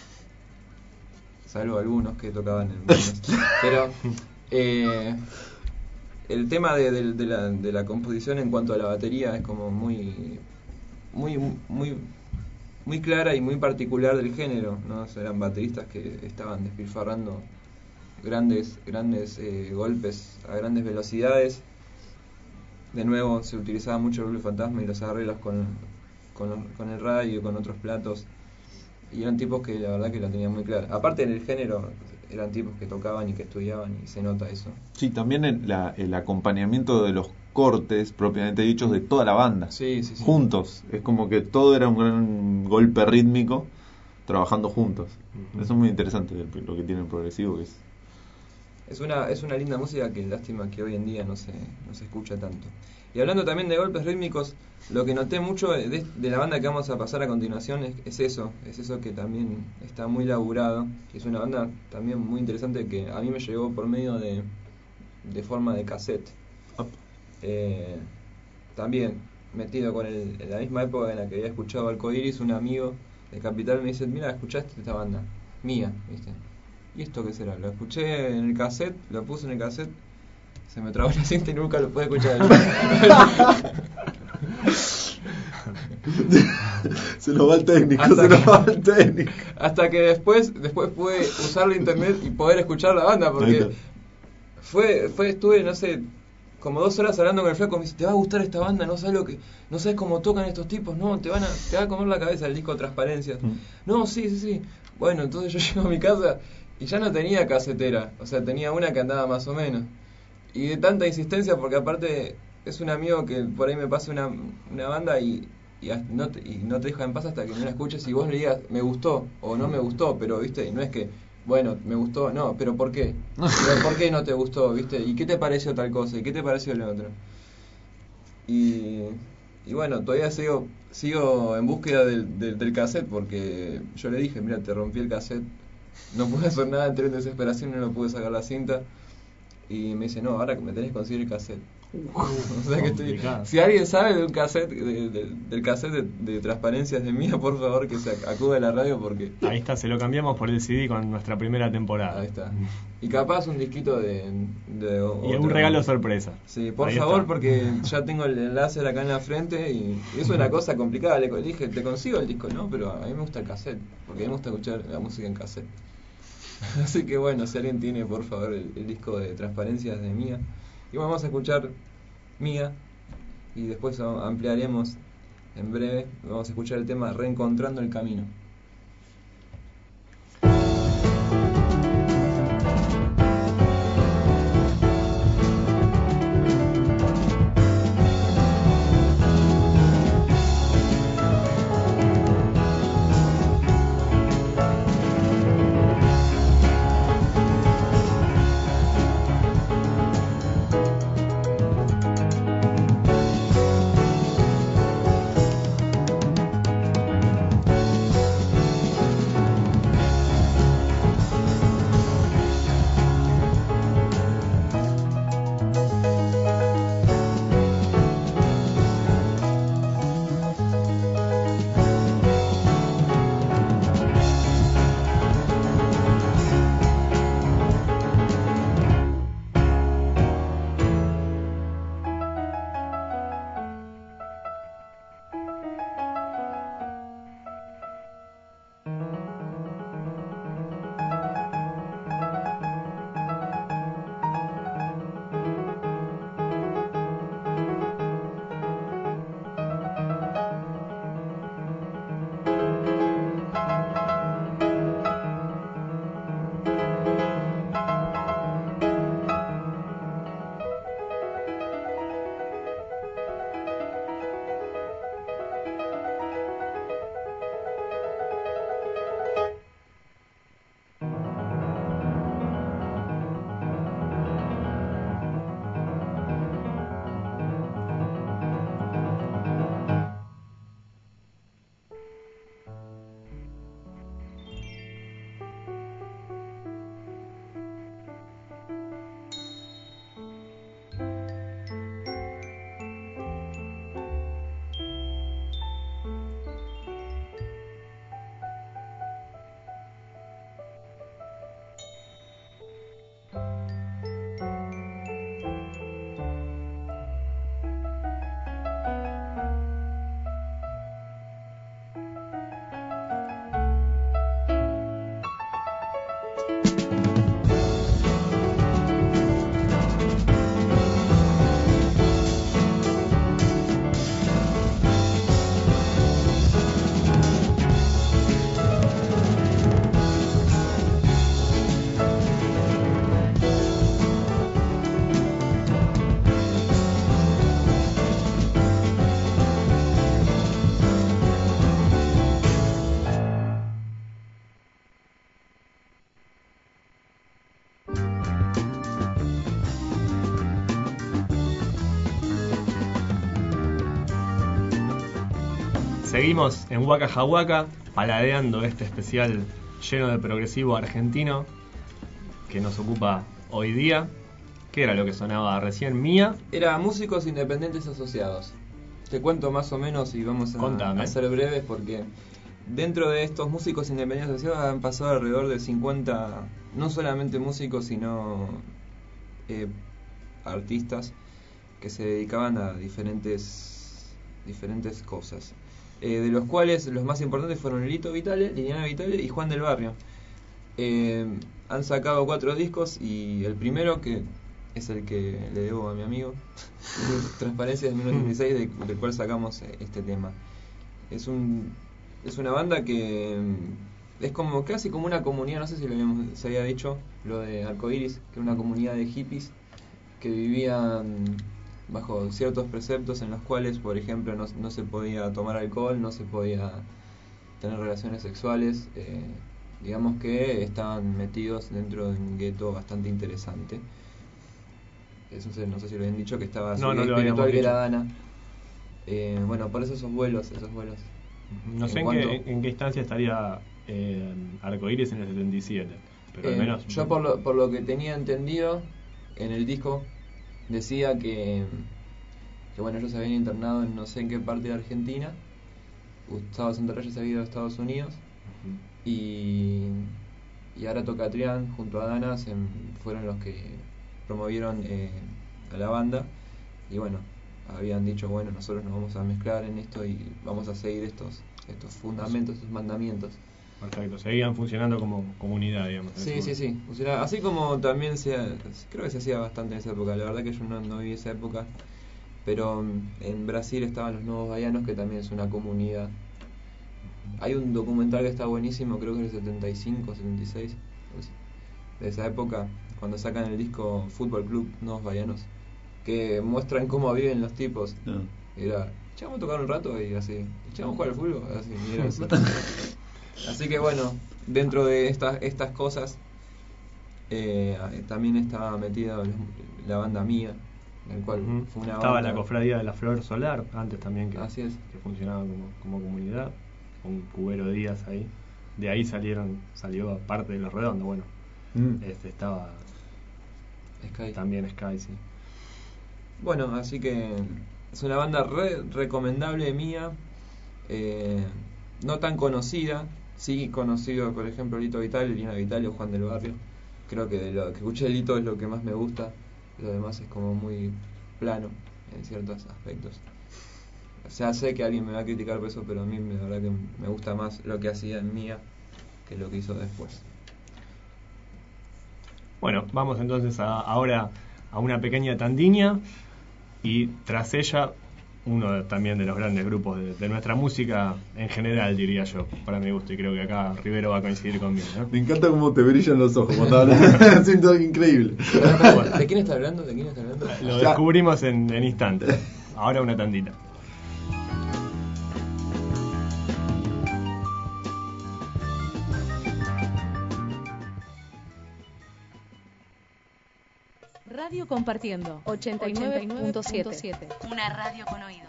salvo algunos que tocaban en bandas. Pero eh, el tema de, de, de, la, de la composición en cuanto a la batería es como muy muy muy muy clara y muy particular del género, ¿no? O sea, eran bateristas que estaban despilfarrando grandes grandes eh, golpes a grandes velocidades. De nuevo se utilizaba mucho el doble fantasma y los arreglos con, con, con el radio y con otros platos. Y eran tipos que la verdad que la tenían muy clara. Aparte en el género, eran tipos que tocaban y que estudiaban y se nota eso. Sí, también el, la, el acompañamiento de los cortes propiamente dichos de toda la banda. Sí, sí, sí. Juntos. Es como que todo era un gran golpe rítmico trabajando juntos. Uh-huh. Eso es muy interesante lo que tiene el progresivo, que es es una es una linda música que lástima que hoy en día no se, no se escucha tanto. Y hablando también de golpes rítmicos, lo que noté mucho de, de la banda que vamos a pasar a continuación es, es eso, es eso que también está muy laburado, que es una banda también muy interesante que a mí me llegó por medio de, de forma de cassette. Eh, también metido con el, en la misma época en la que había escuchado Arcoiris, un amigo de Capital me dice, mira, ¿escuchaste esta banda? Mía, ¿viste? ¿Y esto qué será? Lo escuché en el cassette, lo puse en el cassette, se me trabó la cinta y nunca lo pude escuchar. Se nos va el técnico, hasta se nos que, va el técnico. Hasta que después, después pude usar la internet y poder escuchar la banda, porque fue, fue, estuve, no sé, como dos horas hablando con el flaco, me dice, ¿te va a gustar esta banda? No sabes lo que, no sabes cómo tocan estos tipos, no, te van a, te va a comer la cabeza el disco Transparencias. Mm. No, sí, sí, sí. Bueno, entonces yo llego a mi casa y ya no tenía casetera, o sea, tenía una que andaba más o menos. Y de tanta insistencia, porque aparte es un amigo que por ahí me pasa una, una banda y, y, no te, y no te deja en paz hasta que no la escuches y vos le digas, me gustó o no me gustó, pero viste, no es que, bueno, me gustó, no, pero ¿por qué? ¿Pero por qué no te gustó, viste? ¿Y qué te pareció tal cosa? ¿Y qué te pareció lo otro? Y, y bueno, todavía sigo sigo en búsqueda del, del, del cassette, porque yo le dije, mira, te rompí el cassette, no pude hacer nada, entré en desesperación y no pude sacar la cinta. Y me dice, no, ahora me tenés que conseguir el cassette. Uh, o sea que estoy, si alguien sabe de un cassette, de, de, del cassette de, de Transparencias de Mía, por favor que se acude a la radio, porque ahí está, se lo cambiamos por el C D con nuestra primera temporada. Ahí está. Y capaz un disquito de, de y un regalo sorpresa. Sí, por ahí favor, está. Porque ya tengo el enlace acá en la frente y es una cosa complicada. Le dije, te consigo el disco, no, pero a mí me gusta el cassette, porque a mí me gusta escuchar la música en cassette. Así que bueno, si alguien tiene, por favor, el, el disco de Transparencias de Mía. Y vamos a escuchar Mía y después ampliaremos en breve. Vamos a escuchar el tema Reencontrando el Camino. Seguimos en Waka Jahuaca, paladeando este especial lleno de progresivo argentino que nos ocupa hoy día. ¿Qué era lo que sonaba recién? Mía. Era Músicos Independientes Asociados. Te cuento más o menos y vamos a, a ser breves porque dentro de estos músicos independientes asociados han pasado alrededor de cincuenta, no solamente músicos, sino eh, artistas que se dedicaban a diferentes, diferentes cosas. Eh, de los cuales los más importantes fueron Lito Vitale, Liliana Vitale y Juan del Barrio. Eh, han sacado cuatro discos y el primero, que es el que le debo a mi amigo, Transparencia de mil novecientos ochenta y seis, de, del cual sacamos este tema. Es un es una banda que es como casi como una comunidad, no sé si lo habíamos, se había dicho, lo de Arcoiris, que era una comunidad de hippies que vivían bajo ciertos preceptos en los cuales, por ejemplo, no, no se podía tomar alcohol, no se podía tener relaciones sexuales, eh, digamos que estaban metidos dentro de un gueto bastante interesante. Eso no sé si lo habían dicho, que estaba no, su no espiritual que era Dana. Eh, bueno, por eso esos vuelos, esos vuelos. No sé en, en, qué, en qué instancia estaría eh, Arcoiris en el setenta y siete, pero eh, al menos... Yo por lo, por lo que tenía entendido, en el disco decía que, que bueno, ellos se habían internado en no sé en qué parte de Argentina. Gustavo Santaolalla se había ido a Estados Unidos. Uh-huh. y, y ahora Tocatrián junto a Dana se, fueron los que promovieron eh, a la banda. Y bueno, habían dicho, bueno, nosotros nos vamos a mezclar en esto y vamos a seguir estos estos fundamentos, estos mandamientos. Perfecto, seguían funcionando como comunidad, digamos. Sí, sí, sí. O sea, así como también se, creo que se hacía bastante en esa época. La verdad que yo no, no viví esa época, pero en Brasil estaban los Nuevos Baianos, que también es una comunidad. Hay un documental que está buenísimo, creo que es del setenta y cinco, setenta y seis, de esa época, cuando sacan el disco Fútbol Club Nuevos Baianos, que muestran cómo viven los tipos. No. Era, che, vamos a tocar un rato y así, che, vamos a jugar al fútbol, así, y era así. Así que bueno, dentro de estas estas cosas eh, también estaba metida la banda Mía, en el cual uh-huh. fue una estaba banda... la cofradía de la Flor Solar antes también, que, así es. que funcionaba como, como comunidad, con Cubero Díaz ahí. De ahí salieron salió parte de Los Redondos. Bueno, mm. este estaba Sky. También Sky, sí. Bueno, así que es una banda re recomendable Mía, eh, no tan conocida. Sí conocido, por ejemplo, Lito Vitale, Liliana Vitale o Juan del Barrio. Creo que de lo que escuché de Lito es lo que más me gusta. Lo demás es como muy plano en ciertos aspectos. O sea, sé que alguien me va a criticar por eso, pero a mí la verdad que me gusta más lo que hacía en Mía que lo que hizo después. Bueno, vamos entonces a, ahora a una pequeña tandiña y tras ella uno de, también de los grandes grupos de, de nuestra música en general, diría yo, para mi gusto, y creo que acá Rivero va a coincidir conmigo, ¿no? Me encanta cómo te brillan los ojos cuando hablas. Siento algo increíble. ¿De quién está hablando? ¿De quién está hablando? Lo descubrimos en, en instantes. Ahora una tandita. Radio Compartiendo ochenta y nueve punto siete. Una radio con oídos.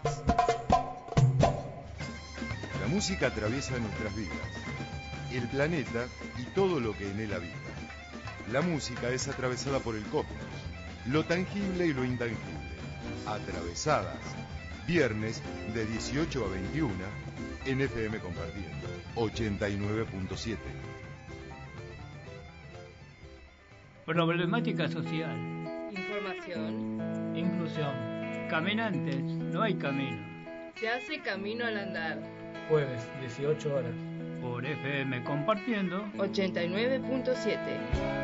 La música atraviesa nuestras vidas, el planeta y todo lo que en él habita. La música es atravesada por el cosmos, lo tangible y lo intangible. Atravesadas, viernes de dieciocho a veintiuna en F M Compartiendo ochenta y nueve punto siete. Problemática social. Información. Inclusión. Caminantes, no hay camino. Se hace camino al andar. Jueves, dieciocho horas. Por F M Compartiendo ochenta y nueve punto siete.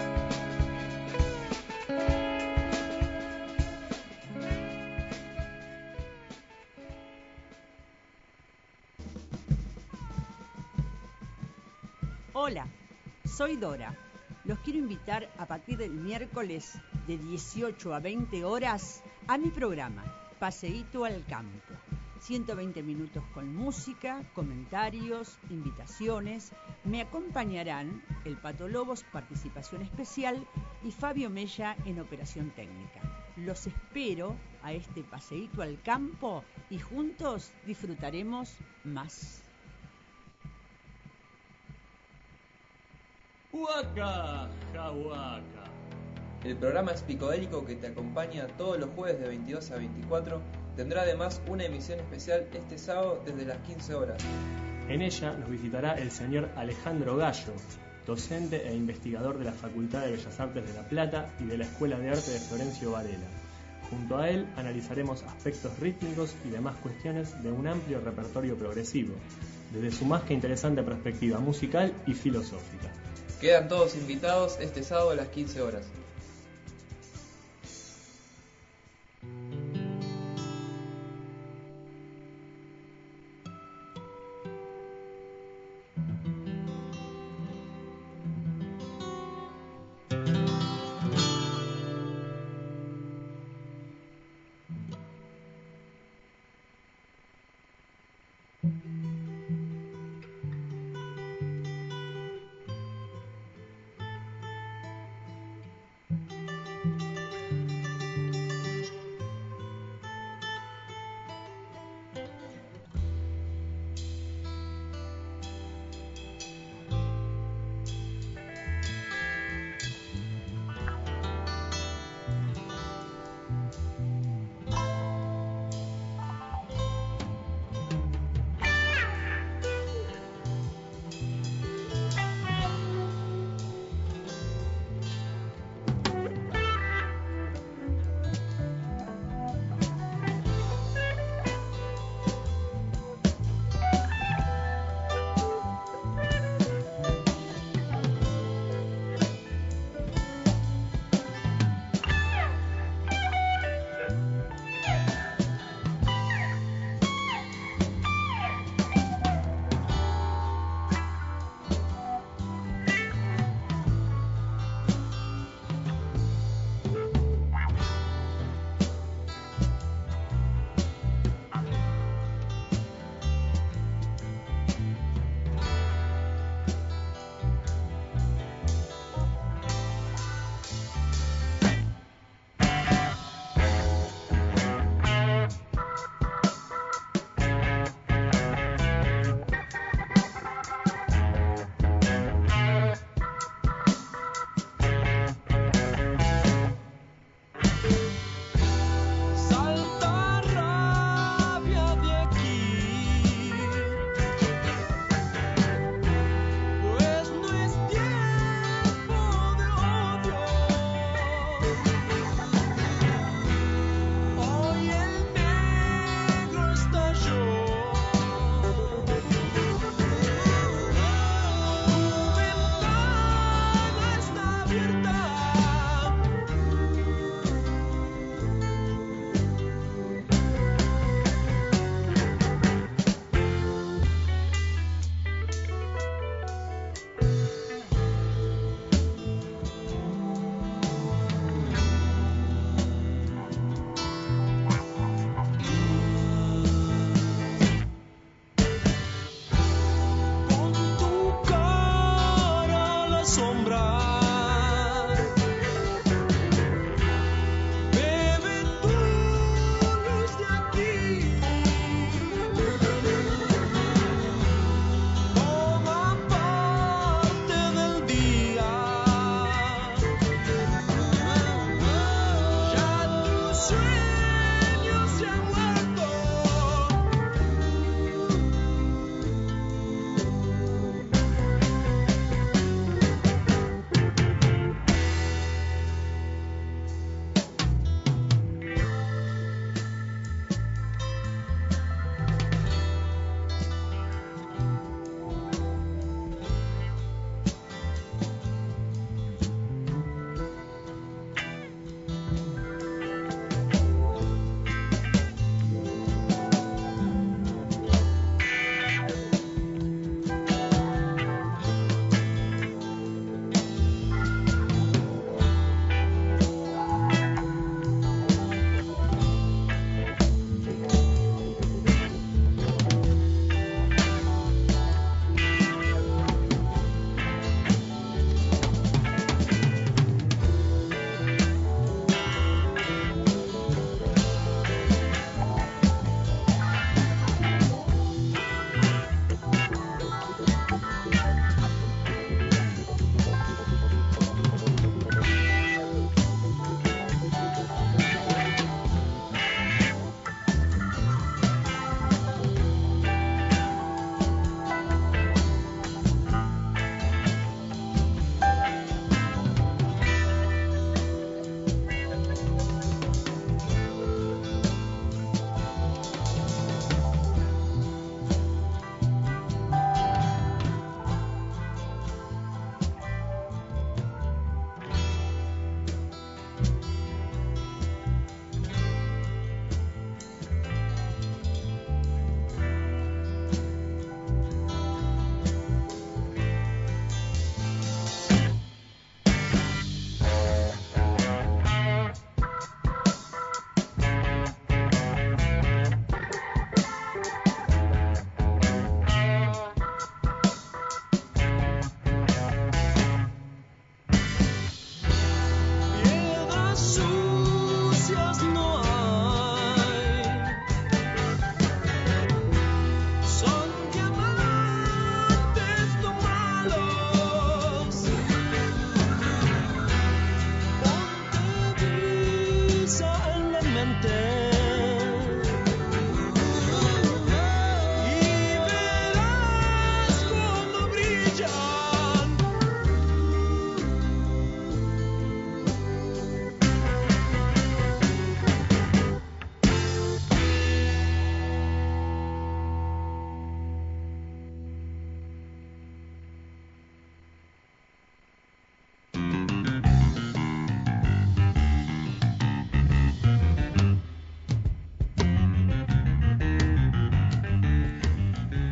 Hola, soy Dora. Los quiero invitar a partir del miércoles de dieciocho a veinte horas a mi programa Paseíto al Campo. ciento veinte minutos con música, comentarios, invitaciones. Me acompañarán el Pato Lobos, participación especial, y Fabio Mella en operación técnica. Los espero a este Paseíto al Campo y juntos disfrutaremos más. Huaca, jahuaca. El programa psicodélico que te acompaña todos los jueves de veintidós a veinticuatro tendrá además una emisión especial este sábado desde las quince horas. En ella nos visitará el señor Alejandro Gallo, docente e investigador de la Facultad de Bellas Artes de La Plata y de la Escuela de Arte de Florencio Varela. Junto a él analizaremos aspectos rítmicos y demás cuestiones de un amplio repertorio progresivo, desde su más que interesante perspectiva musical y filosófica. Quedan todos invitados este sábado a las quince horas.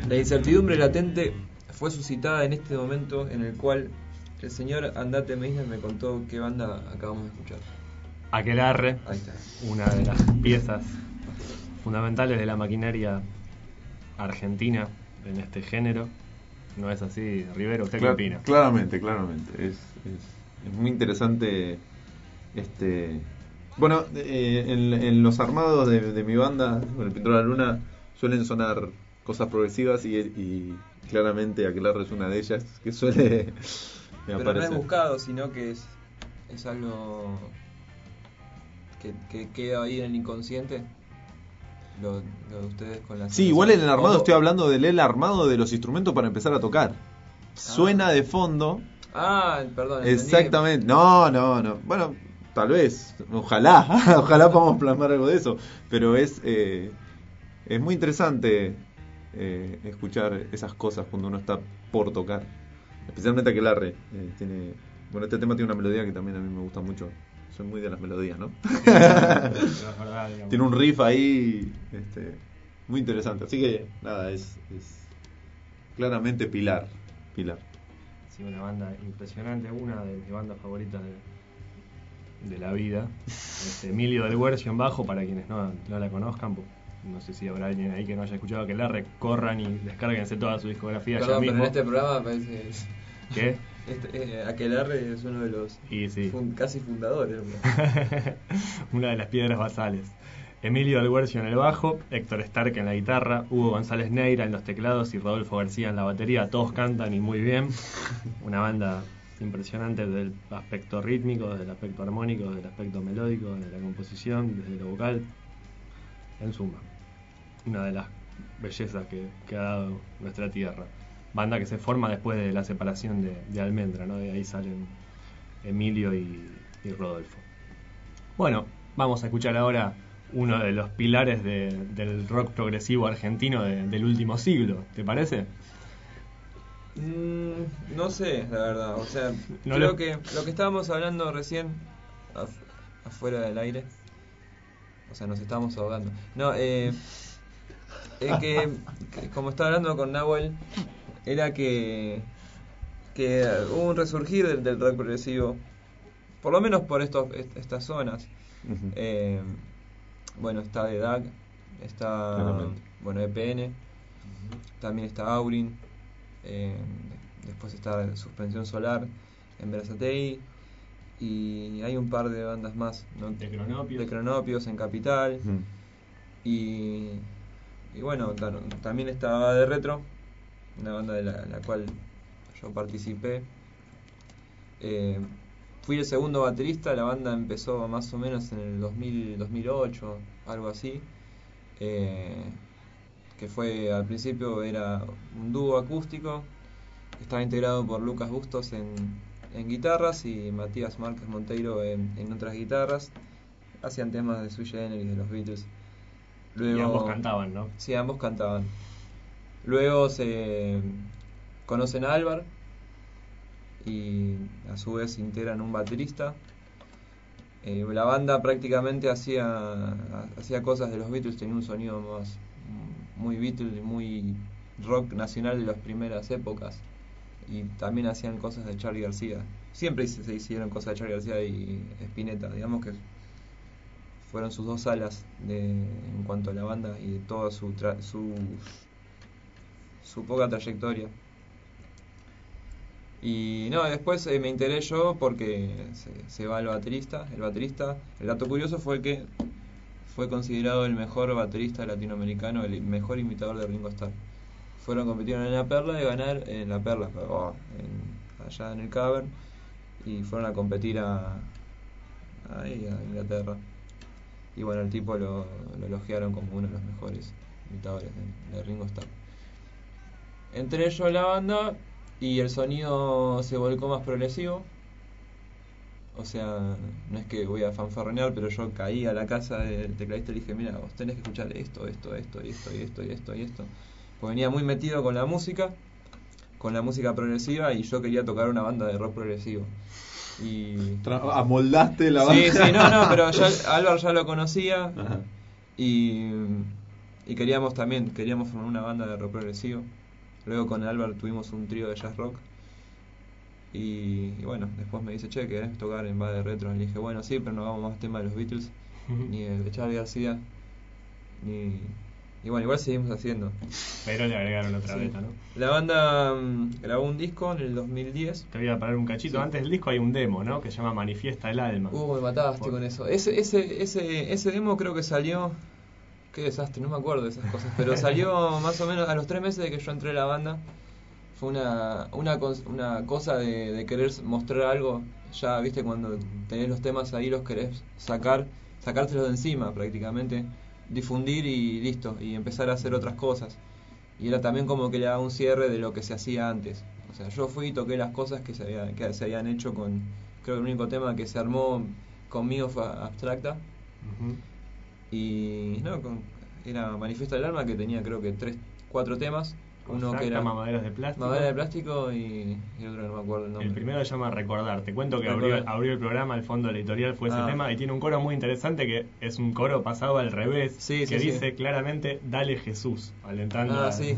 La incertidumbre latente fue suscitada en este momento en el cual el señor Andate Meisner me contó qué banda acabamos de escuchar. Aquelarre, Ahí está. una de las piezas fundamentales de la maquinaria argentina en este género. ¿No es así, Rivero? ¿Usted Clar- qué opina? Claramente, claramente. Es, es, es muy interesante. Este, bueno, eh, en, en los armados de, de mi banda, con el Pintor de la Luna, suelen sonar cosas progresivas y, y claramente Aquelarre es una de ellas que suele me Pero aparecer. no es buscado, sino que es, es algo que, que queda ahí en el inconsciente. Lo, lo de ustedes con la Sí, igual en el armado O- estoy hablando del armado de los instrumentos para empezar a tocar. Suena de fondo. Ah, perdón. entendí Exactamente. No, no, no. Bueno, tal vez. Ojalá. Ojalá podamos plasmar algo de eso. Pero es eh, es muy interesante eh, escuchar esas cosas cuando uno está por tocar. Especialmente Aquelarre. Eh, tiene, bueno, este tema tiene una melodía que también a mí me gusta mucho. Soy muy de las melodías, ¿no? Tiene un riff ahí este, muy interesante. Así que, nada, es, es claramente Pilar. Pilar. Sí, una banda impresionante, una de mis bandas favoritas de, de la vida. Este, Emilio del Guercio en bajo, para quienes no, no la conozcan, pues, no sé si habrá alguien ahí que no haya escuchado que la recorran y descárguense toda su discografía. Perdón, ya pero mismo. en este programa parece... ¿Qué? Este, eh, Aquelarre es uno de los Y sí. fun- casi fundadores. Una de las piedras basales. Emilio del Guercio en el bajo, Héctor Stark en la guitarra, Hugo González Neira en los teclados y Rodolfo García en la batería. Todos cantan y muy bien. Una banda impresionante desde el aspecto rítmico, desde el aspecto armónico, desde el aspecto melódico, desde la composición, desde lo vocal. En suma, una de las bellezas que, que ha dado nuestra tierra. Banda que se forma después de la separación de, de Almendra, ¿no? De ahí salen Emilio y, y Rodolfo. Bueno, vamos a escuchar ahora uno de los pilares de, del rock progresivo argentino de, del último siglo, ¿te parece? Mm, no sé, la verdad. O sea, No creo lo- que lo que estábamos hablando recién, af- afuera del aire, o sea, nos estábamos ahogando. No, eh, es que, que como estaba hablando con Nahuel, era que, que hubo un resurgir del, del rock progresivo, por lo menos por estos, est- estas zonas. Ujú. Eh, bueno, está The Dag, está Claramente. bueno E P N, también está Aurin, eh, después está Suspensión Solar en Berazategui, y hay un par de bandas más, ¿no? De Cronopios. de Cronopios en Capital, Ujú. y, y bueno, claro, también estaba de Retro, una banda de la, la cual yo participé. Eh, fui el segundo baterista, la banda empezó más o menos en el dos mil, dos mil ocho, algo así. Eh, que fue, al principio era un dúo acústico, estaba integrado por Lucas Bustos en, en guitarras y Matías Márquez Monteiro en, en otras guitarras. Hacían temas de Sui Generis, de los Beatles. Luego, Y ambos cantaban, ¿no? Sí, ambos cantaban. Luego se conocen a Álvar y a su vez integran un baterista. Eh, la banda prácticamente hacía hacía cosas de los Beatles, tenía un sonido más muy Beatles y muy rock nacional de las primeras épocas, y también hacían cosas de Charly García. Siempre se, se hicieron cosas de Charly García y Spinetta, digamos que fueron sus dos alas de, en cuanto a la banda y de toda su tra- su su poca trayectoria. Y no, después eh, me enteré yo porque se, se va el baterista. El baterista, el dato curioso fue que fue considerado el mejor baterista latinoamericano, el mejor imitador de Ringo Starr. Fueron, compitieron en la Perla de ganar, en la Perla, pero, en, allá en el Cavern, y fueron a competir a, ahí, a Inglaterra. Y bueno, el tipo lo, lo elogiaron como uno de los mejores imitadores de, de Ringo Starr. Entré yo en la banda y el sonido se volcó más progresivo. O sea, no es que voy a fanfarronear, pero yo caí a la casa del tecladista y le dije, mira, vos tenés que escuchar esto, esto, esto, y esto, y esto, y esto, y esto. Pues venía muy metido con la música, con la música progresiva, y yo quería tocar una banda de rock progresivo. Y Tra- amoldaste la Sí, banda. sí, no, no, pero ya Álvaro ya lo conocía. Ajá. y y queríamos también, queríamos formar una banda de rock progresivo. Luego con Albert tuvimos un trío de jazz rock. Y, y bueno, después me dice, che, ¿querés tocar en Va de Retro? Y le dije, bueno, sí, pero no hagamos más temas de los Beatles, ni de Charlie García, ni... Y bueno, igual seguimos haciendo. Pero le agregaron otra Sí. beta, ¿no? La banda um, grabó un disco en el dos mil diez. Te voy a parar un cachito. Sí. Antes del disco hay un demo, ¿no? Que se llama Manifiesta el Alma. Uh, me mataste Por... con eso. Ese, ese, ese, ese demo creo que salió... Qué desastre, no me acuerdo de esas cosas. Pero salió más o menos a los tres meses de que yo entré a la banda. Fue una, una, cos- una cosa de, de querer mostrar algo. Ya, viste, cuando tenés los temas ahí, los querés sacar, sacártelos de encima prácticamente. Difundir y listo. Y empezar a hacer otras cosas. Y era también como que le daba un cierre de lo que se hacía antes. O sea, yo fui y toqué las cosas que se, había, que se habían hecho con... Creo que el único tema que se armó conmigo fue Abstracta. Ujú. Y no, con, era Manifiesta del Alma, que tenía creo que tres, cuatro temas. Uno Abstracta, que era Mamaderas de Plástico. Madera de Plástico y, y otro que no me acuerdo el nombre. El primero se llama Recordar. Te cuento que abrió, Recordar. abrió el programa, el fondo de la editorial fue ese Ah. tema, y tiene un coro muy interesante que es un coro pasado al revés, Sí, que sí, sí. dice claramente Dale Jesús, alentando Ah, a- sí.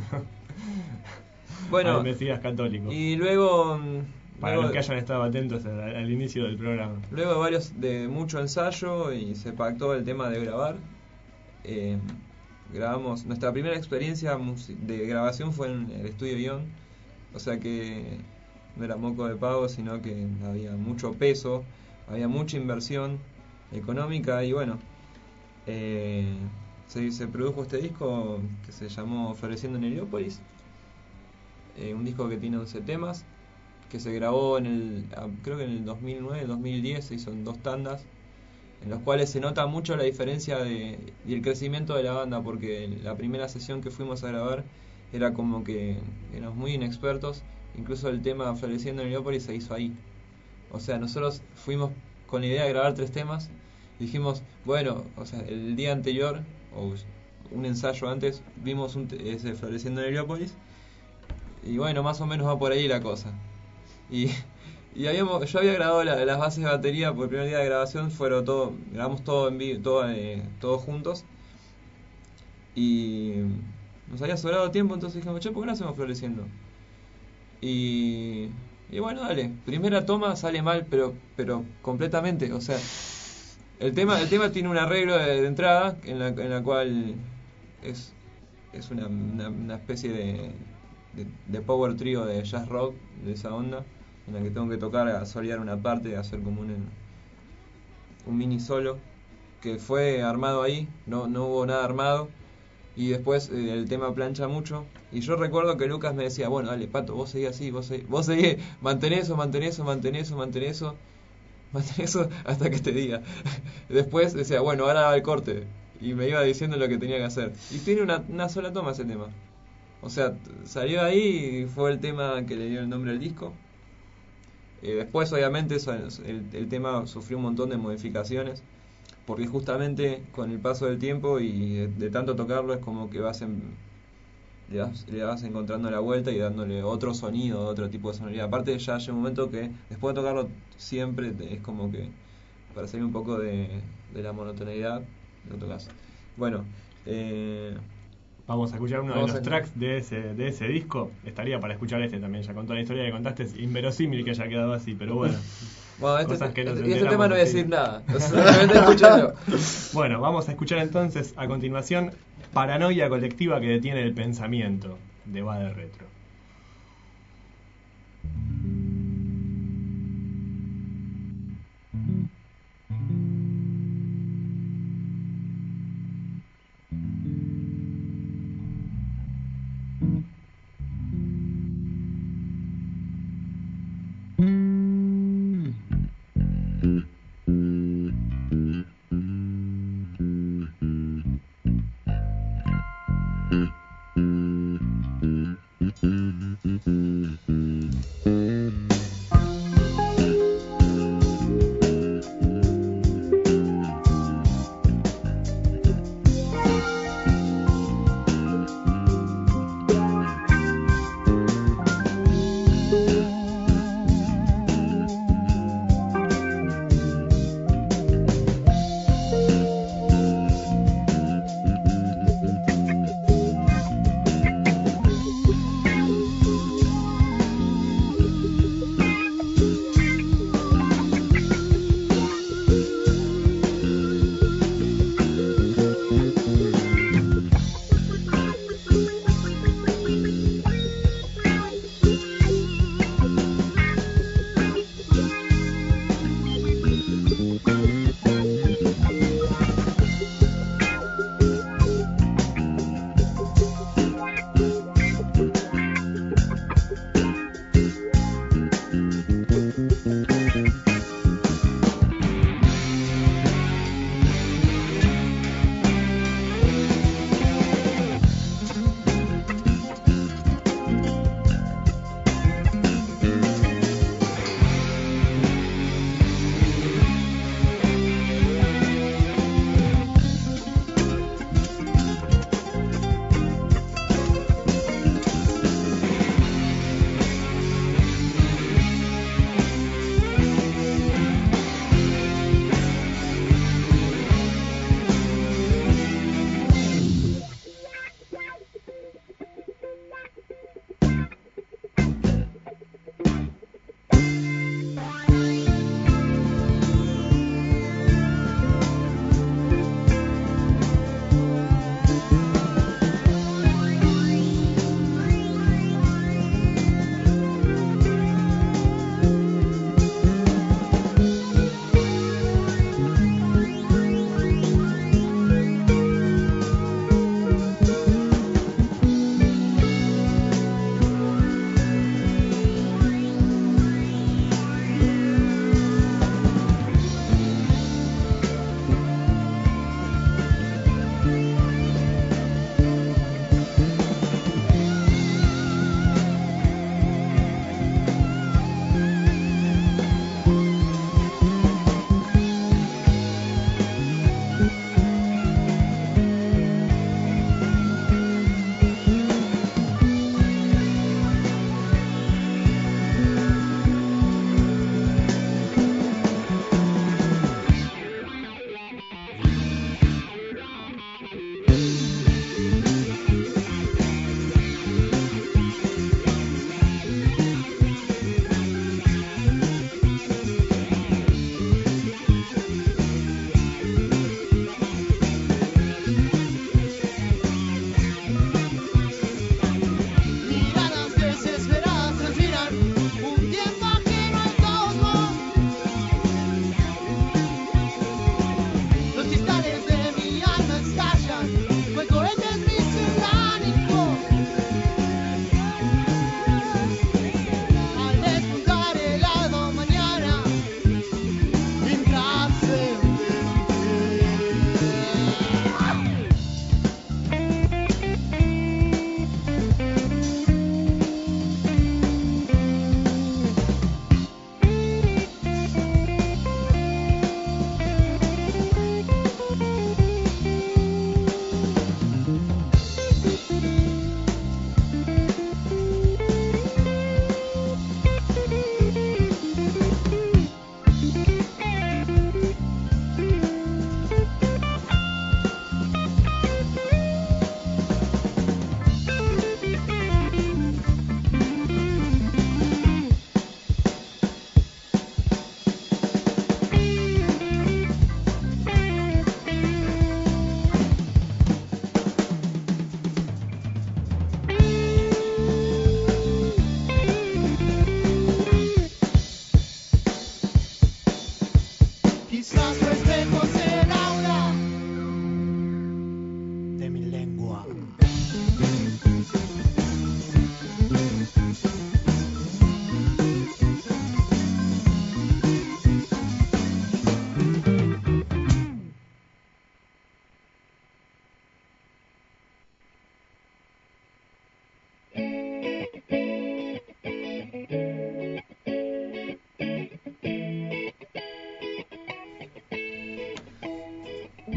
Bueno, al Mesías católico. y luego... mm, Para luego- los que hayan estado atentos al, al inicio del programa. Luego de varios, de mucho ensayo y se pactó el tema de grabar. Eh, grabamos, nuestra primera experiencia musi- de grabación fue en el estudio Ion, o sea que no era moco de pavo, sino que había mucho peso, había mucha inversión económica y bueno, eh, se, se produjo este disco que se llamó Floreciendo en Heliópolis, eh, un disco que tiene once temas, que se grabó en el, ah, creo que en el dos mil nueve, dos mil diez, se hizo en dos tandas, en los cuales se nota mucho la diferencia de, y el crecimiento de la banda, porque la primera sesión que fuimos a grabar era como que éramos muy inexpertos, incluso el tema Floreciendo en Heliópolis se hizo ahí. O sea, nosotros fuimos con la idea de grabar tres temas, y dijimos, bueno, o sea, el día anterior, o un ensayo antes, vimos un te- ese Floreciendo en Heliópolis, y bueno, más o menos va por ahí la cosa. Y, y habíamos, yo había grabado la- las bases de batería por el primer día de grabación, fueron todo, grabamos todo en vivo, todo, eh, todos juntos. Y nos había sobrado tiempo, entonces dijimos, che, ¿por qué no hacemos Floreciendo? Y, y bueno, dale, primera toma sale mal, pero, pero completamente, o sea, el tema, el tema tiene un arreglo de, de entrada en la, en la cual es, es una, una, una especie de, de, de power trio de jazz rock, de esa onda, en la que tengo que tocar, a solear una parte, hacer como un, un mini solo, que fue armado ahí, no, no hubo nada armado, y después eh, el tema plancha mucho, y yo recuerdo que Lucas me decía, bueno, dale, Pato, vos seguís así, vos seguís, vos seguís, mantén eso, mantén eso, mantén eso, mantén eso, mantén eso, hasta que te diga. Después decía, bueno, ahora va el corte, y me iba diciendo lo que tenía que hacer, y tiene una, una sola toma ese tema. O sea, t- salió ahí y fue el tema que le dio el nombre al disco. Eh, después, obviamente, eso- el, el tema sufrió un montón de modificaciones, porque justamente con el paso del tiempo y de, de tanto tocarlo es como que vas en, le, vas, le vas encontrando la vuelta y dándole otro sonido, otro tipo de sonoridad. Aparte, ya llega un momento que después de tocarlo siempre te- es como que para salir un poco de, de la monotoneidad, lo tocas. Bueno, eh, Vamos a escuchar uno Vamos de los a- tracks de ese, de ese disco. Estaría para escuchar este también, ya con toda la historia que contaste. Es inverosímil que haya quedado así, pero bueno. bueno este, Cosas que nos este- y este enteramos tema no voy a así. decir nada, o sea, simplemente escúchalo. Bueno, vamos a escuchar entonces a continuación Paranoia Colectiva que detiene el pensamiento, de Va de Retro.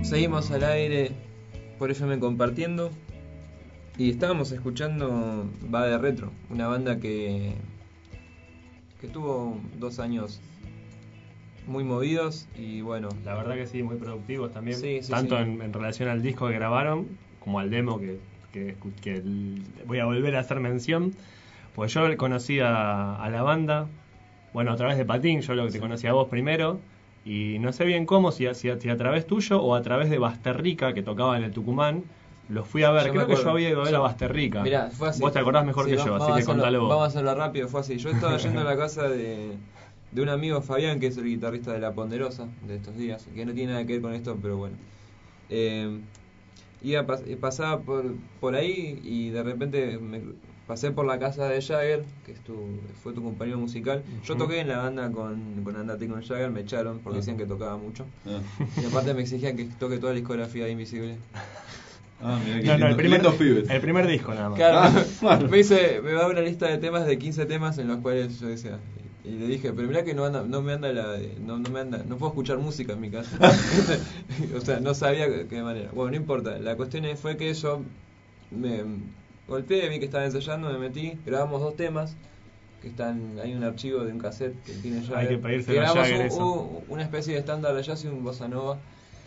Seguimos al aire por F M Compartiendo y estábamos escuchando Va de Retro, una banda que que tuvo dos años muy movidos y bueno, la verdad que sí, muy productivos también, sí, sí, tanto sí. En, en relación al disco que grabaron como al demo que, que, que el, voy a volver a hacer mención, pues yo conocí a, a la banda, bueno, a través de Patín, yo lo que te conocí a vos primero. Y no sé bien cómo, si a, si, a, si a través tuyo o a través de Basterrica, que tocaba en el Tucumán, los fui a ver. Yo Creo que yo había ido a ver yo, a Basterrica. Mirá, fue así. Vos te acordás mejor sí, que va, yo, así que hacerlo, contalo vos. Vamos a hacerlo rápido, fue así. Yo estaba yendo a la casa de, de un amigo, Fabián, que es el guitarrista de La Ponderosa de estos días, que no tiene nada que ver con esto, pero bueno. Eh, iba pas, pasaba por, por ahí y de repente me pasé por la casa de Jagger, que es tu, fue tu compañero musical. Uh-huh. Yo toqué en la banda con, con Andate con Jagger, me echaron porque uh-huh. decían que tocaba mucho. Uh-huh. Y aparte me exigían que toque toda la discografía de Invisible. Ah, mira que no, no, el, primer, pibes. el primer disco nada más. Claro, ah, bueno. me, hice, me va una lista de temas de quince temas en los cuales yo decía... Y le dije, pero mirá que no anda, no me anda la, no, no me anda, no puedo escuchar música en mi casa. O sea, no sabía de qué manera. Bueno, no importa. La cuestión fue que yo me golpeé, vi que estaba ensayando, me metí, grabamos dos temas que están, hay un archivo de un cassette que tiene ya. Hay que pedirse que grabamos un, un, un, una especie de estándar de jazz y un bossa nova.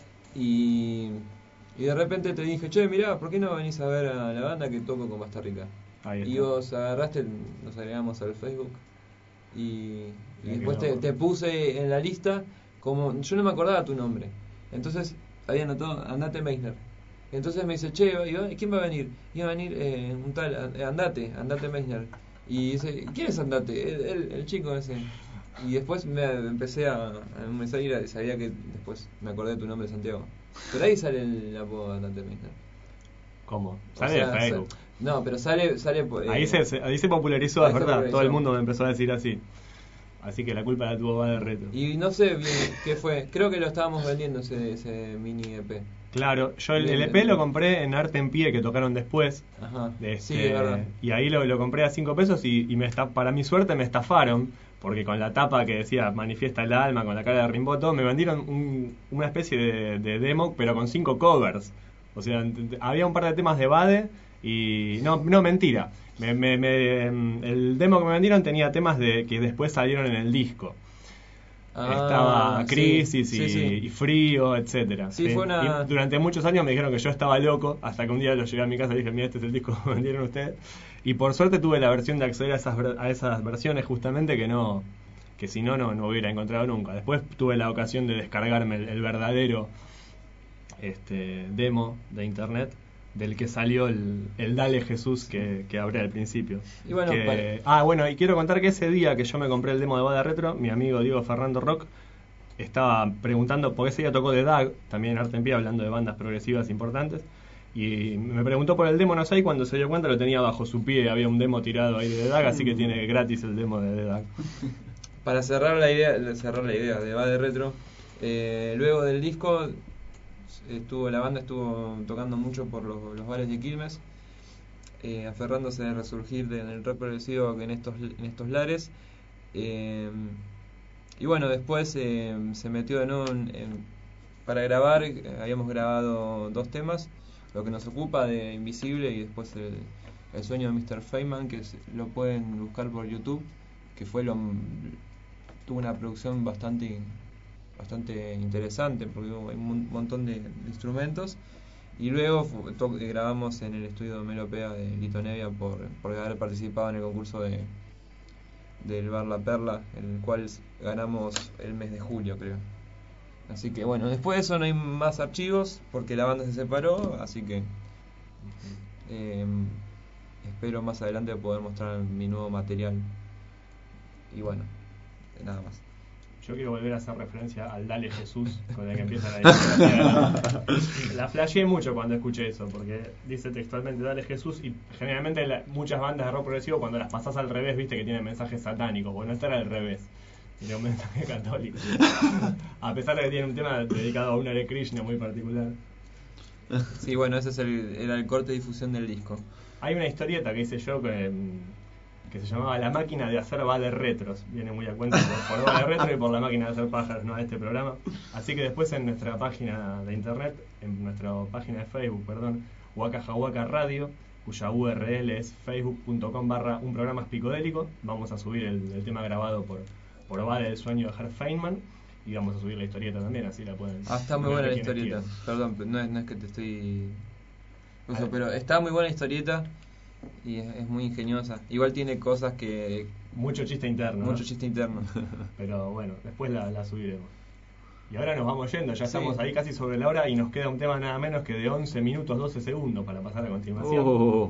Y, y de repente te dije, che, mirá, ¿por qué no venís a ver a la banda que toco con Basterrica? Y vos agarraste, nos agregamos al Facebook. Y, y después te, te puse en la lista como yo no me acordaba tu nombre, entonces había anotado Andate Meisner. Entonces me dice, che, ¿quién va a venir? Iba a venir eh, un tal Andate, Andate Meisner. Y dice, ¿quién es Andate? El, el, el chico ese. Y después me empecé a, a me salía, sabía que después me acordé de tu nombre, Santiago. Pero ahí sale el apodo Andate Meisner. ¿Cómo? Sale de Facebook. Sale, no, pero sale... sale eh, ahí, se, se, ahí se popularizó, es verdad. Popularizó. Todo el mundo me empezó a decir así. Así que la culpa la tuvo Va de Retro. Y no sé bien qué fue. Creo que lo estábamos vendiendo ese, ese mini E P. Claro, yo el, el E P lo compré en Arte en Pie, que tocaron después. Ajá. De este, sí, es verdad. Y ahí lo, lo compré a cinco pesos y, y me está, para mi suerte me estafaron. Porque con la tapa que decía Manifiesta el alma, con la cara de Rimboto, me vendieron un, una especie de, de demo, pero con cinco covers. O sea, había un par de temas de Bade y... No, no mentira. Me, me, me, el demo que me vendieron tenía temas de que después salieron en el disco. Ah, estaba Crisis sí, y, sí, sí. y Frío, etcétera. Sí, ¿sí? Fue una... Y durante muchos años me dijeron que yo estaba loco, hasta que un día lo llegué a mi casa y dije, mira, este es el disco que me vendieron ustedes. Y por suerte tuve la versión de acceder a esas, a esas versiones justamente que no... que si no, no, no hubiera encontrado nunca. Después tuve la ocasión de descargarme el, el verdadero este demo de internet del que salió el, el Dale Jesús que, que hablé al principio. Y bueno, que, vale. Ah, bueno, y quiero contar que ese día que yo me compré el demo de Va de Retro, mi amigo Diego Fernando Rock estaba preguntando, porque ese día tocó de Dag, también en Arte en Pie, hablando de bandas progresivas importantes, y me preguntó por el demo, no sé, y cuando se dio cuenta lo tenía bajo su pie, había un demo tirado ahí de Dag, así que tiene gratis el demo de, de Dag. Para cerrar la idea, cerrar la idea de Va de Retro, eh, luego del disco estuvo la banda estuvo tocando mucho por los, los bares de Quilmes, eh, aferrándose a resurgir de, en el rock progresivo en estos en estos lares, eh, y bueno, después eh, se metió de nuevo en, en, para grabar. eh, habíamos grabado dos temas, Lo que nos ocupa de Invisible y después el, el sueño de mister Feynman, que se, lo pueden buscar por YouTube, que fue lo tuvo una producción bastante bastante interesante porque hubo un montón de, de instrumentos. Y luego fu, to, grabamos en el estudio de Melopea de Lito Nevia por, por haber participado en el concurso de del Bar La Perla, en el cual ganamos el mes de julio, creo. Así que bueno, después de eso no hay más archivos porque la banda se separó, así que eh, espero más adelante poder mostrar mi nuevo material. Y bueno, nada más. Yo quiero volver a hacer referencia al Dale Jesús con el que empieza la discografía. La flasheé mucho cuando escuché eso, porque dice textualmente Dale Jesús, y generalmente la, muchas bandas de rock progresivo cuando las pasás al revés, viste que tienen mensajes satánicos. Bueno, esta era al revés, tiene un mensaje católico. A pesar de que tiene un tema dedicado a un Hare Krishna muy particular. Sí, bueno, ese es el, era el corte de difusión del disco. Hay una historieta que hice yo que que se llamaba La máquina de hacer vale retros. Viene muy a cuenta por, por vale retro y por la máquina de hacer pájaros, ¿no? Este programa. Así que después en nuestra página de internet, en nuestra página de Facebook, perdón, Waka Jawaka Radio, cuya U R L es facebook.com barra un programa psicodélico, vamos a subir el, el tema grabado por, por Vale del sueño de Herr Feynman, y vamos a subir la historieta también, así la pueden... Ah, está muy buena la historieta. Perdón, no es, no es que te estoy... Uso, ah, pero está muy buena la historieta y es, es muy ingeniosa. Igual tiene cosas que... Mucho chiste interno. Mucho ¿no? chiste interno. Pero bueno, después la, la subiremos. Y ahora nos vamos yendo, ya Sí. estamos ahí casi sobre la hora y nos queda un tema nada menos que de once minutos doce segundos para pasar a continuación. Oh.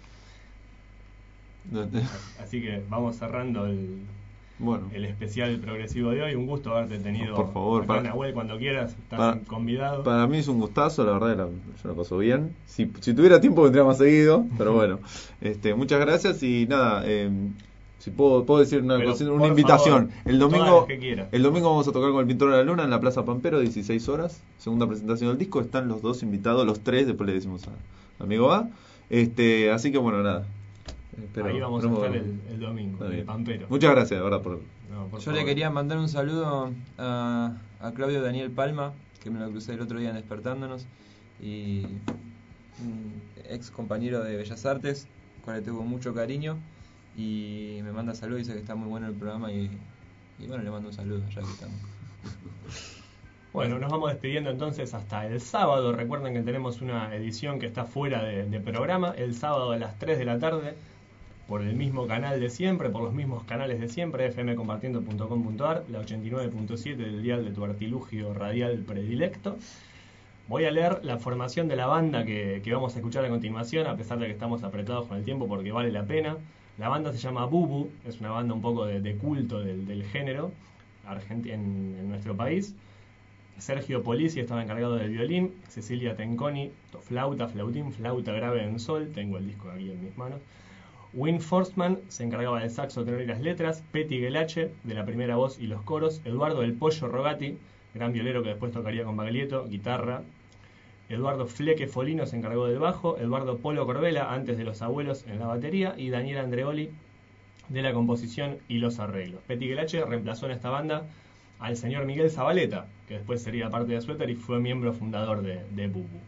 Así que vamos cerrando el, bueno. el especial progresivo de hoy. Un gusto haberte tenido. Por favor, acá para, en Nahuel, cuando quieras, estás para, convidado. Para mí es un gustazo, la verdad, la, yo la paso bien. Si, si tuviera tiempo vendría más seguido, pero bueno. este Muchas gracias y nada... Eh, Si puedo, puedo decir una, Pero, una por invitación. favor, el domingo que el domingo vamos a tocar con el Pintor de la Luna en la Plaza Pampero, dieciséis horas. Segunda presentación del disco. Están los dos invitados, los tres. Después le decimos a amigo A. Este, así que bueno, nada. Espero, Ahí vamos a estar el, el domingo, el Pampero. Muchas gracias, de verdad. Por, no, por Yo favor. le quería mandar un saludo a, a Claudio Daniel Palma, que me lo crucé el otro día en Despertándonos. Y un ex compañero de Bellas Artes, con el que tuvo mucho cariño. Y me manda saludos, dice que está muy bueno el programa y, y bueno, le mando un saludo ya que estamos. Bueno, nos vamos despidiendo entonces hasta el sábado. Recuerden que tenemos una edición que está fuera de, de programa, el sábado a las tres de la tarde, por el mismo canal de siempre, por los mismos canales de siempre, f m compartiendo punto com punto a r, la ochenta y nueve punto siete del dial de tu artilugio radial predilecto. Voy a leer la formación de la banda que, que vamos a escuchar a continuación, a pesar de que estamos apretados con el tiempo porque vale la pena. La banda se llama Bubu, es una banda un poco de, de culto del, del género argentino en, en nuestro país. Sergio Polisi estaba encargado del violín, Cecilia Tenconi, flauta, flautín, flauta grave en sol, tengo el disco aquí en mis manos. Win Forstman se encargaba del saxo, tenor y las letras, Petty Gelache de la primera voz y los coros, Eduardo El Pollo Rogati, gran violero que después tocaría con Baglietto, guitarra. Eduardo Fleque Folino se encargó del bajo, Eduardo Polo Corbela, antes de Los Abuelos, en la batería, y Daniel Andreoli de la composición y los arreglos. Petty Gelache reemplazó en esta banda al señor Miguel Zabaleta, que después sería parte de Suéter y fue miembro fundador de, de Bubu.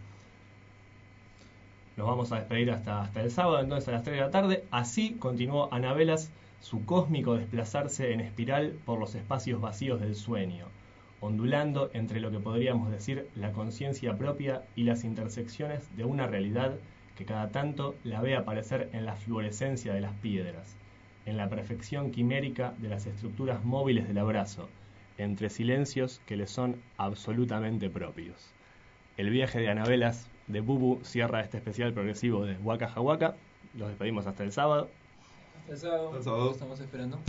Nos vamos a despedir hasta, hasta el sábado, entonces a las tres de la tarde. Así continuó Anabelas su cósmico desplazarse en espiral por los espacios vacíos del sueño, ondulando entre lo que podríamos decir la conciencia propia y las intersecciones de una realidad que cada tanto la ve aparecer en la fluorescencia de las piedras, en la perfección quimérica de las estructuras móviles del abrazo, entre silencios que le son absolutamente propios. El viaje de Anabelas de Bubu cierra este especial progresivo de Waka Jawaka. Los despedimos hasta el sábado. Hasta el sábado. Hasta el sábado. Estamos esperando.